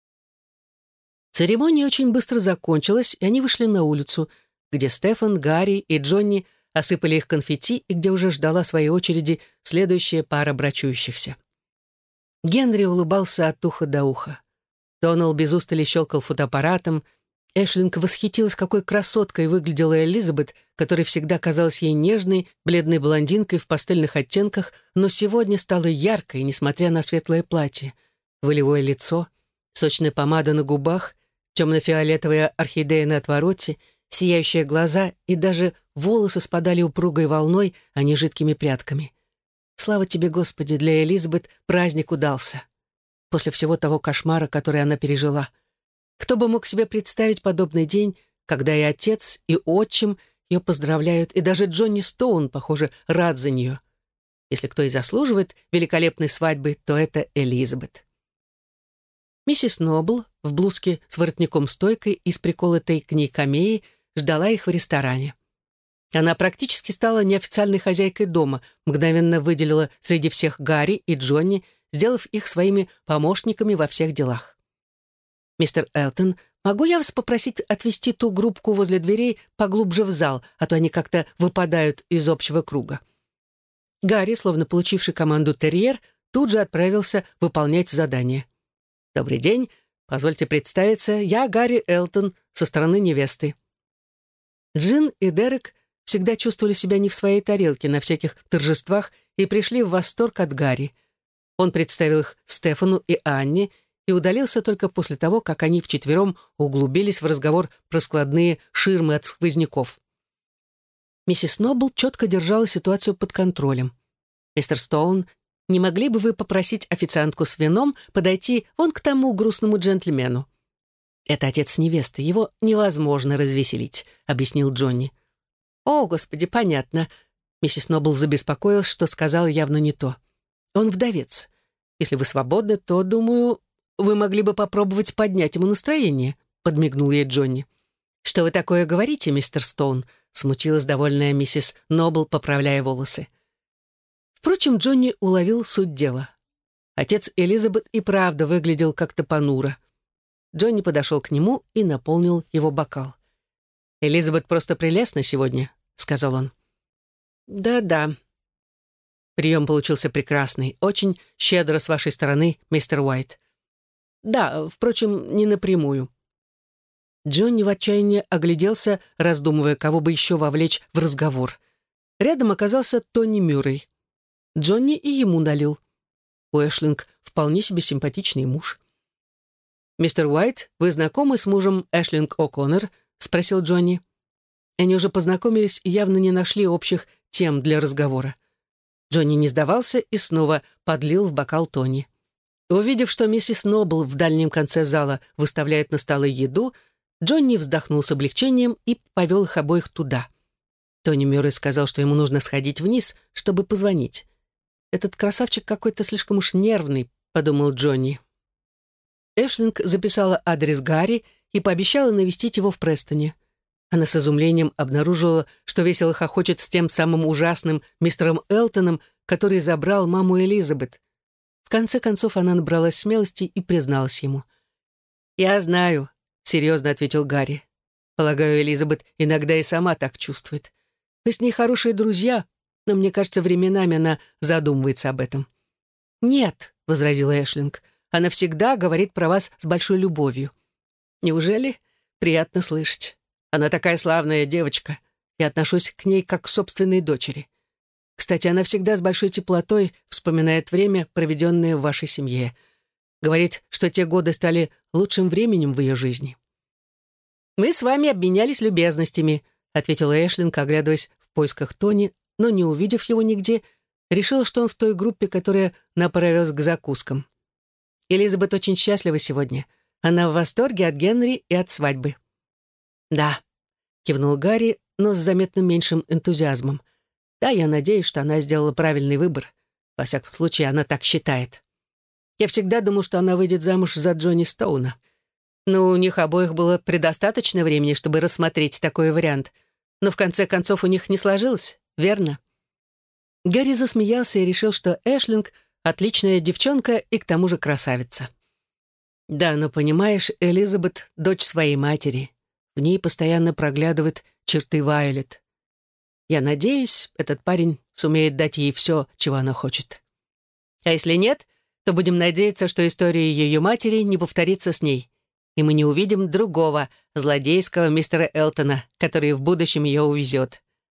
Церемония очень быстро закончилась, и они вышли на улицу, где Стефан, Гарри и Джонни осыпали их конфетти и где уже ждала своей очереди следующая пара брачующихся. Генри улыбался от уха до уха. Донал без устали щелкал фотоаппаратом. Эшлинг восхитилась, какой красоткой выглядела Элизабет, которая всегда казалась ей нежной, бледной блондинкой в пастельных оттенках, но сегодня стала яркой, несмотря на светлое платье. Волевое лицо, сочная помада на губах, темно-фиолетовая орхидея на отвороте сияющие глаза, и даже волосы спадали упругой волной, а не жидкими прядками. Слава тебе, Господи, для Элизабет праздник удался. После всего того кошмара, который она пережила. Кто бы мог себе представить подобный день, когда и отец, и отчим ее поздравляют, и даже Джонни Стоун, похоже, рад за нее. Если кто и заслуживает великолепной свадьбы, то это Элизабет. Миссис Нобл в блузке с воротником-стойкой и с приколотой к ней камеей ждала их в ресторане. Она практически стала неофициальной хозяйкой дома, мгновенно выделила среди всех Гарри и Джонни, сделав их своими помощниками во всех делах. «Мистер Элтон, могу я вас попросить отвезти ту группку возле дверей поглубже в зал, а то они как-то выпадают из общего круга?» Гарри, словно получивший команду терьер, тут же отправился выполнять задание. «Добрый день. Позвольте представиться. Я Гарри Элтон со стороны невесты». Джин и Дерек всегда чувствовали себя не в своей тарелке на всяких торжествах и пришли в восторг от Гарри. Он представил их Стефану и Анне и удалился только после того, как они вчетвером углубились в разговор про складные ширмы от сквозняков. Миссис Нобл четко держала ситуацию под контролем. «Мистер Стоун, не могли бы вы попросить официантку с вином подойти вон к тому грустному джентльмену?» «Это отец невесты, его невозможно развеселить», — объяснил Джонни. «О, Господи, понятно». Миссис Нобл забеспокоилась, что сказала явно не то. «Он вдовец. Если вы свободны, то, думаю, вы могли бы попробовать поднять ему настроение», — подмигнул ей Джонни. «Что вы такое говорите, мистер Стоун?» — смутилась довольная миссис Нобл, поправляя волосы. Впрочем, Джонни уловил суть дела. Отец Элизабет и правда выглядел как-то понуро. Джонни подошел к нему и наполнил его бокал. «Элизабет просто прелестна сегодня», — сказал он. «Да-да». Прием получился прекрасный, очень щедро с вашей стороны, мистер Уайт. «Да, впрочем, не напрямую». Джонни в отчаянии огляделся, раздумывая, кого бы еще вовлечь в разговор. Рядом оказался Тони Мюррей. Джонни и ему налил. У Эшлинг вполне себе симпатичный муж. «Мистер Уайт, вы знакомы с мужем Эшлинг О'Коннор?» — спросил Джонни. Они уже познакомились и явно не нашли общих тем для разговора. Джонни не сдавался и снова подлил в бокал Тони. Увидев, что миссис Нобл в дальнем конце зала выставляет на столы еду, Джонни вздохнул с облегчением и повел их обоих туда. Тони Мюррей сказал, что ему нужно сходить вниз, чтобы позвонить. «Этот красавчик какой-то слишком уж нервный», — подумал Джонни. Эшлинг записала адрес Гарри и пообещала навестить его в Престоне. Она с изумлением обнаружила, что весело хохочет с тем самым ужасным мистером Элтоном, который забрал маму Элизабет. В конце концов она набралась смелости и призналась ему. «Я знаю», — серьезно ответил Гарри. «Полагаю, Элизабет иногда и сама так чувствует. Вы с ней хорошие друзья, но мне кажется, временами она задумывается об этом». «Нет», — возразила Эшлинг, — «она всегда говорит про вас с большой любовью». «Неужели? Приятно слышать. Она такая славная девочка. Я отношусь к ней как к собственной дочери. Кстати, она всегда с большой теплотой вспоминает время, проведенное в вашей семье. Говорит, что те годы стали лучшим временем в ее жизни». «Мы с вами обменялись любезностями», — ответила Эшлинг, оглядываясь в поисках Тони, но, не увидев его нигде, решила, что он в той группе, которая направилась к закускам. «Элизабет очень счастлива сегодня. Она в восторге от Генри и от свадьбы». «Да», — кивнул Гарри, но с заметно меньшим энтузиазмом. «Да, я надеюсь, что она сделала правильный выбор. Во всяком случае, она так считает. Я всегда думал, что она выйдет замуж за Джонни Стоуна. Но у них обоих было предостаточно времени, чтобы рассмотреть такой вариант. Но в конце концов у них не сложилось, верно?» Гарри засмеялся и решил, что Эшлинг — отличная девчонка и к тому же красавица. «Да, но понимаешь, Элизабет — дочь своей матери. В ней постоянно проглядывают черты Вайолет. Я надеюсь, этот парень сумеет дать ей все, чего она хочет. А если нет, то будем надеяться, что история ее матери не повторится с ней, и мы не увидим другого злодейского мистера Элтона, который в будущем ее увезет».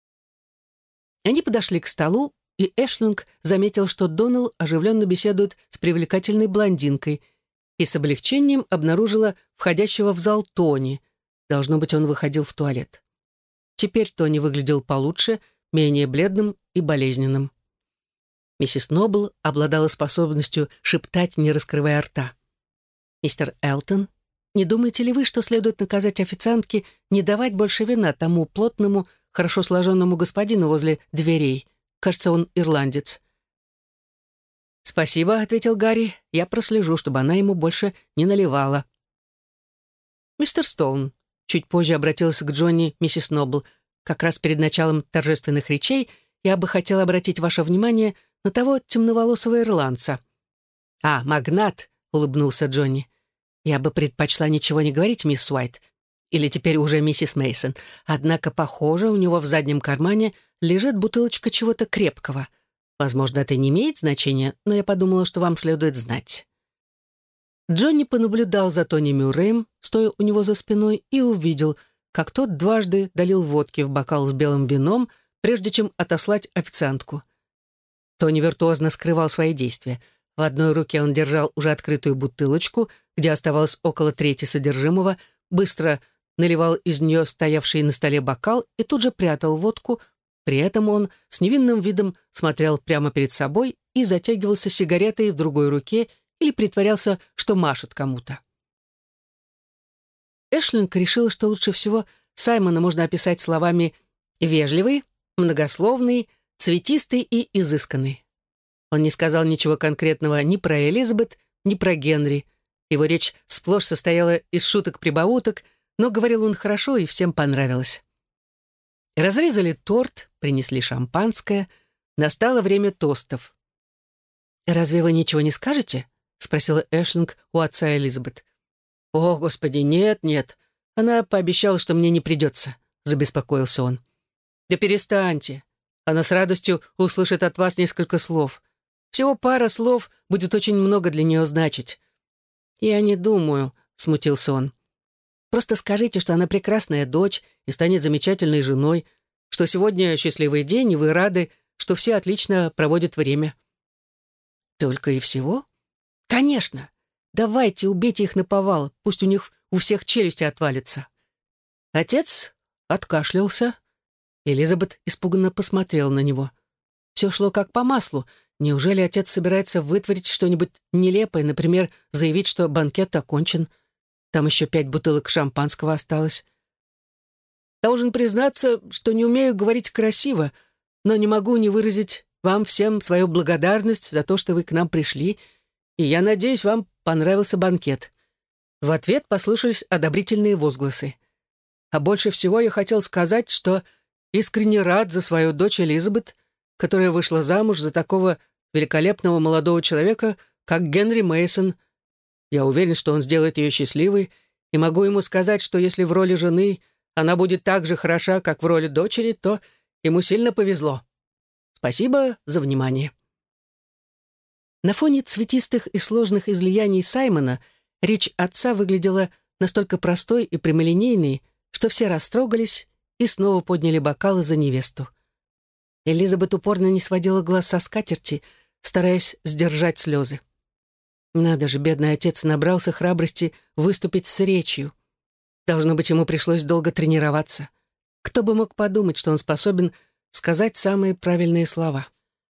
Они подошли к столу, и Эшлинг заметил, что Доннелл оживленно беседует с привлекательной блондинкой, и с облегчением обнаружила входящего в зал Тони. Должно быть, он выходил в туалет. Теперь Тони выглядел получше, менее бледным и болезненным. Миссис Нобл обладала способностью шептать, не раскрывая рта. «Мистер Элтон, не думаете ли вы, что следует наказать официантке не давать больше вина тому плотному, хорошо сложенному господину возле дверей? Кажется, он ирландец». «Спасибо», — ответил Гарри, — «я прослежу, чтобы она ему больше не наливала». «Мистер Стоун», — чуть позже обратилась к Джонни миссис Нобл, «как раз перед началом торжественных речей я бы хотела обратить ваше внимание на того темноволосого ирландца». «А, магнат», — улыбнулся Джонни. «Я бы предпочла ничего не говорить, мисс Уайт, или теперь уже миссис Мейсон. Однако, похоже, у него в заднем кармане лежит бутылочка чего-то крепкого. Возможно, это не имеет значения, но я подумала, что вам следует знать». Джонни понаблюдал за Тони Мюрреем, стоя у него за спиной, и увидел, как тот дважды долил водки в бокал с белым вином, прежде чем отослать официантку. Тони виртуозно скрывал свои действия. В одной руке он держал уже открытую бутылочку, где оставалось около трети содержимого, быстро наливал из нее стоявший на столе бокал и тут же прятал водку. При этом он с невинным видом смотрел прямо перед собой и затягивался сигаретой в другой руке или притворялся, что машет кому-то. Эшлинг решила, что лучше всего Саймона можно описать словами «вежливый», «многословный», «цветистый» и «изысканный». Он не сказал ничего конкретного ни про Элизабет, ни про Генри. Его речь сплошь состояла из шуток-прибауток, но говорил он хорошо, и всем понравилось. Разрезали торт, принесли шампанское. Настало время тостов. «Разве вы ничего не скажете?» — спросила Эшлинг у отца Элизабет. «О, Господи, нет, нет. Она пообещала, что мне не придется», — забеспокоился он. «Да перестаньте. Она с радостью услышит от вас несколько слов. Всего пара слов будет очень много для нее значить». «Я не думаю», — смутился он. «Просто скажите, что она прекрасная дочь и станет замечательной женой, что сегодня счастливый день, и вы рады, что все отлично проводят время». «Только и всего?» «Конечно. Давайте, убейте их наповал, пусть у них у всех челюсти отвалится». Отец откашлялся. Элизабет испуганно посмотрела на него. Все шло как по маслу. Неужели отец собирается вытворить что-нибудь нелепое, например, заявить, что банкет окончен? Там еще 5 бутылок шампанского осталось. «Должен признаться, что не умею говорить красиво, но не могу не выразить вам всем свою благодарность за то, что вы к нам пришли, и я надеюсь, вам понравился банкет». В ответ послышались одобрительные возгласы. А больше всего я хотел сказать, что искренне рад за свою дочь Элизабет, которая вышла замуж за такого великолепного молодого человека, как Генри Мейсон. Я уверен, что он сделает ее счастливой, и могу ему сказать, что если в роли жены она будет так же хороша, как в роли дочери, то ему сильно повезло. Спасибо за внимание». На фоне цветистых и сложных излияний Саймона речь отца выглядела настолько простой и прямолинейной, что все растрогались и снова подняли бокалы за невесту. Элизабет упорно не сводила глаз со скатерти, стараясь сдержать слезы. Надо же, бедный отец набрался храбрости выступить с речью. Должно быть, ему пришлось долго тренироваться. Кто бы мог подумать, что он способен сказать самые правильные слова.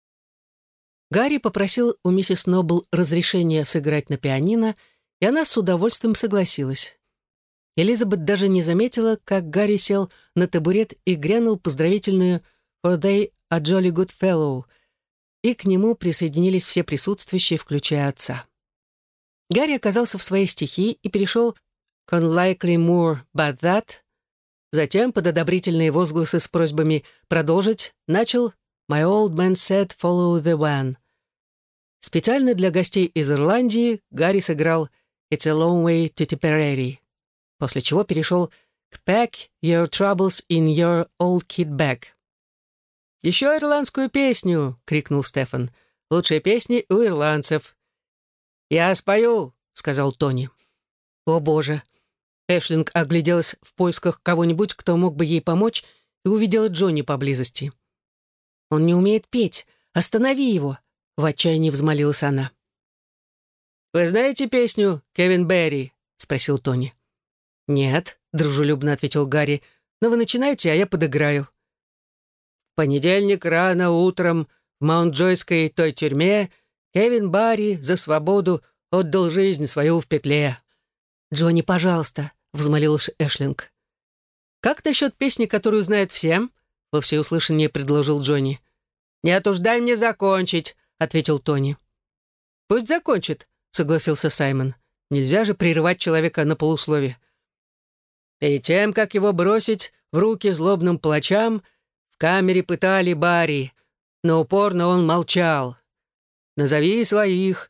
Гарри попросил у миссис Нобл разрешения сыграть на пианино, и она с удовольствием согласилась. Элизабет даже не заметила, как Гарри сел на табурет и грянул поздравительную «For they a jolly good fellow», и к нему присоединились все присутствующие, включая отца. Гарри оказался в своей стихии и перешел к «Unlikely more but that». Затем, под одобрительные возгласы с просьбами продолжить, начал «My old man said follow the one». Специально для гостей из Ирландии Гарри сыграл «It's a long way to Tipperary», после чего перешел к «Pack your troubles in your old kit bag». «Еще ирландскую песню!» — крикнул Стефан. «Лучшие песни у ирландцев». «Я спою!» — сказал Тони. «О, Боже!» Эшлинг огляделась в поисках кого-нибудь, кто мог бы ей помочь, и увидела Джонни поблизости. «Он не умеет петь. Останови его!» — в отчаянии взмолилась она. «Вы знаете песню «Кевин Берри»?» — спросил Тони. «Нет», — дружелюбно ответил Гарри. «Но вы начинайте, а я подыграю». В понедельник рано утром в Маунт-Джойской той тюрьме Кевин Барри за свободу отдал жизнь свою в петле. «Джонни, пожалуйста», — взмолилась Эшлинг. «Как насчет песни, которую знают все?» — во всеуслышание предложил Джонни. «Нет уж, дай мне закончить», — ответил Тони. «Пусть закончит», — согласился Саймон. «Нельзя же прерывать человека на полуслове». Перед тем, как его бросить в руки злобным палачам, в камере пытали Барри, но упорно он молчал. «Назови своих».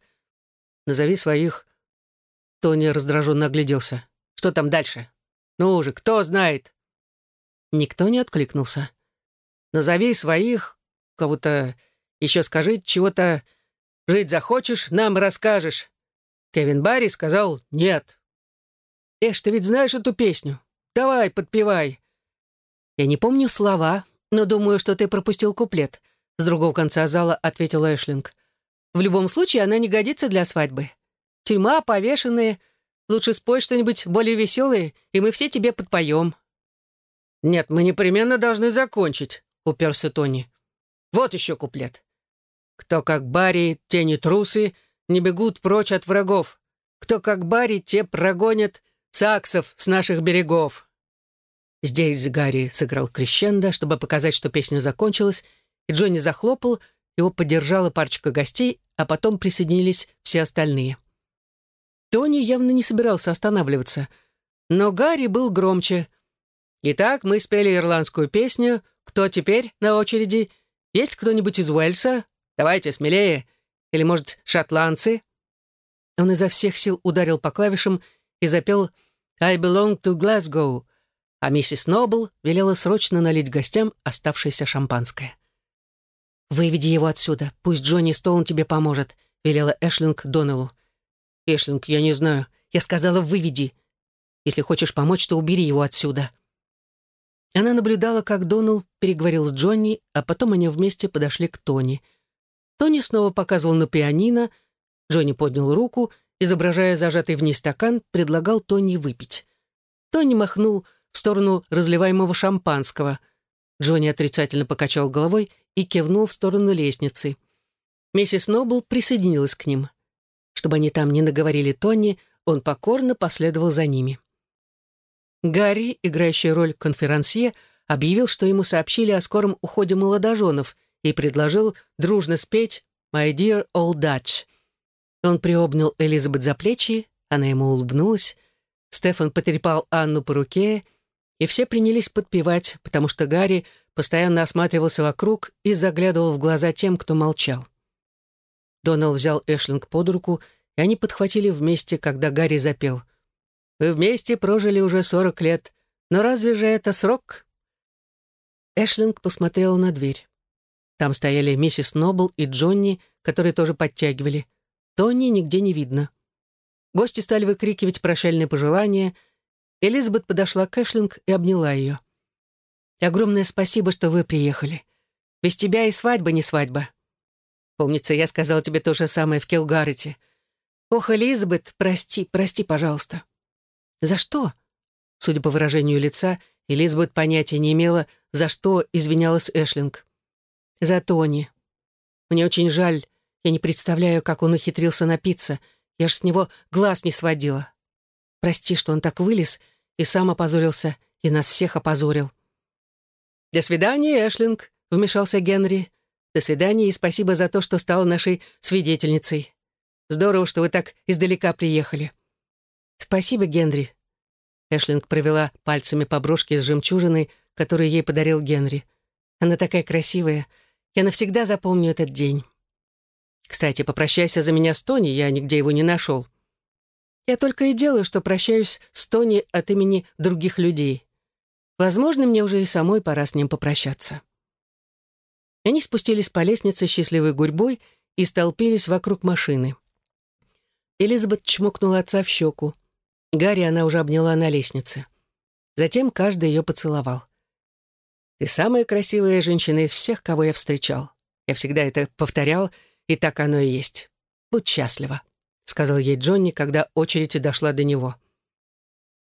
Тони раздраженно огляделся. «Что там дальше? Ну уже, кто знает?» Никто не откликнулся. «Назови своих, кого-то еще скажи, чего-то. Жить захочешь, нам расскажешь». Кевин Барри сказал «нет». «Эш, ты ведь знаешь эту песню? Давай, подпевай». «Я не помню слова, но думаю, что ты пропустил куплет», — с другого конца зала ответила Эшлинг. «В любом случае, она не годится для свадьбы. Тюрьма, повешенные. Лучше спой что-нибудь более веселое, и мы все тебе подпоем». «Нет, мы непременно должны закончить», — уперся Тони. «Вот еще куплет. Кто как Барри, те не трусы, не бегут прочь от врагов. Кто как Барри, те прогонят саксов с наших берегов». Здесь Гарри сыграл крещендо, чтобы показать, что песня закончилась, и Джонни захлопал, его поддержала парочка гостей, а потом присоединились все остальные. Тони явно не собирался останавливаться, но Гарри был громче. «Итак, мы спели ирландскую песню. Кто теперь на очереди? Есть кто-нибудь из Уэльса? Давайте смелее. Или, может, шотландцы?» Он изо всех сил ударил по клавишам и запел «I belong to Glasgow», а миссис Нобл велела срочно налить гостям оставшееся шампанское. «Выведи его отсюда, пусть Джонни Стоун тебе поможет», — велела Эшлинг Доннеллу. «Эшлинг, я не знаю. Я сказала, выведи. Если хочешь помочь, то убери его отсюда». Она наблюдала, как Доннелл переговорил с Джонни, а потом они вместе подошли к Тони. Тони снова показывал на пианино, Джонни поднял руку, изображая зажатый в ней стакан, предлагал Тони выпить. Тони махнул в сторону разливаемого шампанского. Джонни отрицательно покачал головой и кивнул в сторону лестницы. Миссис Нобл присоединилась к ним. Чтобы они там не наговорили Тони, он покорно последовал за ними. Гарри, играющий роль конферансье, объявил, что ему сообщили о скором уходе молодоженов и предложил дружно спеть «My dear old Dutch». Он приобнял Элизабет за плечи, она ему улыбнулась. Стефан потрепал Анну по руке, и все принялись подпевать, потому что Гарри постоянно осматривался вокруг и заглядывал в глаза тем, кто молчал. Доннелл взял Эшлинг под руку, и они подхватили вместе, когда Гарри запел. «Вы вместе прожили уже 40 лет, но разве же это срок?» Эшлинг посмотрела на дверь. Там стояли миссис Нобл и Джонни, которые тоже подтягивали. Тони нигде не видно. Гости стали выкрикивать прощальные пожелания. Элизабет подошла к Эшлинг и обняла ее. «Огромное спасибо, что вы приехали. Без тебя и свадьба не свадьба. Помнится, я сказала тебе то же самое в Келгаррете. Ох, Элизабет, прости, пожалуйста». «За что?» Судя по выражению лица, Элизабет понятия не имела, за что извинялась Эшлинг. «За Тони. Мне очень жаль. Я не представляю, как он ухитрился напиться. Я ж с него глаз не сводила. Прости, что он так вылез и сам опозорился, и нас всех опозорил». «До свидания, Эшлинг», — вмешался Генри. «До свидания и спасибо за то, что стала нашей свидетельницей. Здорово, что вы так издалека приехали». «Спасибо, Генри». Эшлинг провела пальцами по брошке с жемчужиной, которую ей подарил Генри. «Она такая красивая. Я навсегда запомню этот день. Кстати, попрощайся за меня с Тони, я нигде его не нашел». «Я только и делаю, что прощаюсь с Тони от имени других людей. Возможно, мне уже и самой пора с ним попрощаться». Они спустились по лестнице счастливой гурьбой и столпились вокруг машины. Элизабет чмокнула отца в щеку. Гарри она уже обняла на лестнице. Затем каждый ее поцеловал. «Ты самая красивая женщина из всех, кого я встречал. Я всегда это повторял, и так оно и есть. Будь счастлива», — сказал ей Джонни, когда очередь дошла до него.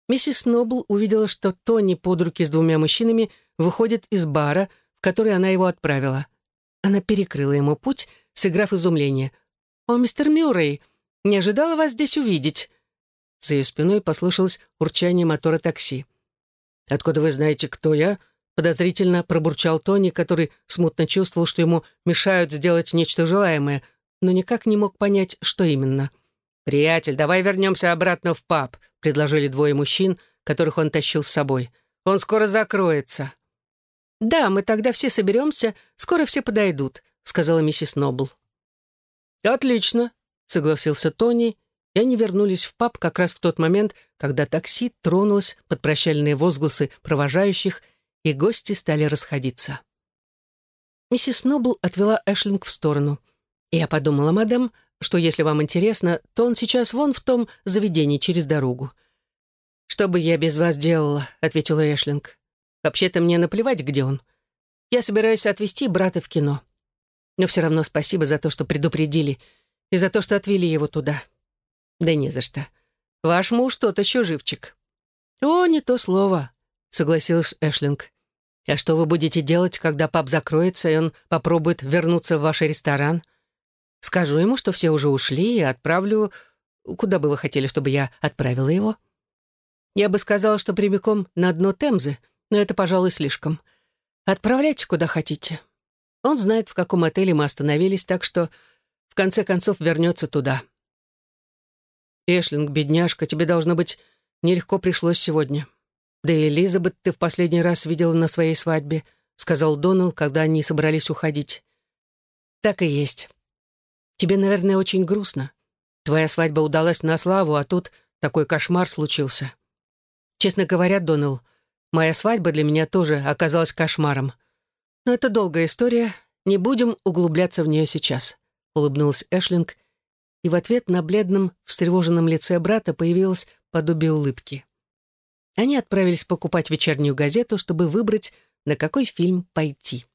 Миссис Нобл увидела, что Тони под руки с двумя мужчинами выходит из бара, в который она его отправила. Она перекрыла ему путь, сыграв изумление. «О, мистер Мюррей, не ожидала вас здесь увидеть». За ее спиной послышалось урчание мотора такси. «Откуда вы знаете, кто я?» — подозрительно пробурчал Тони, который смутно чувствовал, что ему мешают сделать нечто желаемое, но никак не мог понять, что именно. «Приятель, давай вернемся обратно в паб», — предложили двое мужчин, которых он тащил с собой. «Он скоро закроется». «Да, мы тогда все соберемся, скоро все подойдут», — сказала миссис Нобл. «Отлично», — согласился Тони, и они вернулись в паб как раз в тот момент, когда такси тронулось под прощальные возгласы провожающих, и гости стали расходиться. Миссис Нобл отвела Эшлинг в сторону. «Я подумала, мадам, что, если вам интересно, то он сейчас вон в том заведении через дорогу». «Что бы я без вас делала?» — ответила Эшлинг. «Вообще-то мне наплевать, где он. Я собираюсь отвезти брата в кино. Но все равно спасибо за то, что предупредили, и за то, что отвели его туда». «Да не за что. Ваш муж тот еще живчик». «О, не то слово», — согласилась Эшлинг. «А что вы будете делать, когда паб закроется, и он попробует вернуться в ваш ресторан?» «Скажу ему, что все уже ушли, и отправлю... Куда бы вы хотели, чтобы я отправила его?» «Я бы сказала, что прямиком на дно Темзы, но это, пожалуй, слишком. Отправляйте куда хотите. Он знает, в каком отеле мы остановились, так что в конце концов вернется туда». «Эшлинг, бедняжка, тебе, должно быть, нелегко пришлось сегодня. Да и Элизабет ты в последний раз видела на своей свадьбе», сказал Донал, когда они собрались уходить. «Так и есть. Тебе, наверное, очень грустно. Твоя свадьба удалась на славу, а тут такой кошмар случился. Честно говоря, Донал, моя свадьба для меня тоже оказалась кошмаром. Но это долгая история, не будем углубляться в нее сейчас», улыбнулась Эшлинг, и в ответ на бледном, встревоженном лице брата появилось подобие улыбки. Они отправились покупать вечернюю газету, чтобы выбрать, на какой фильм пойти.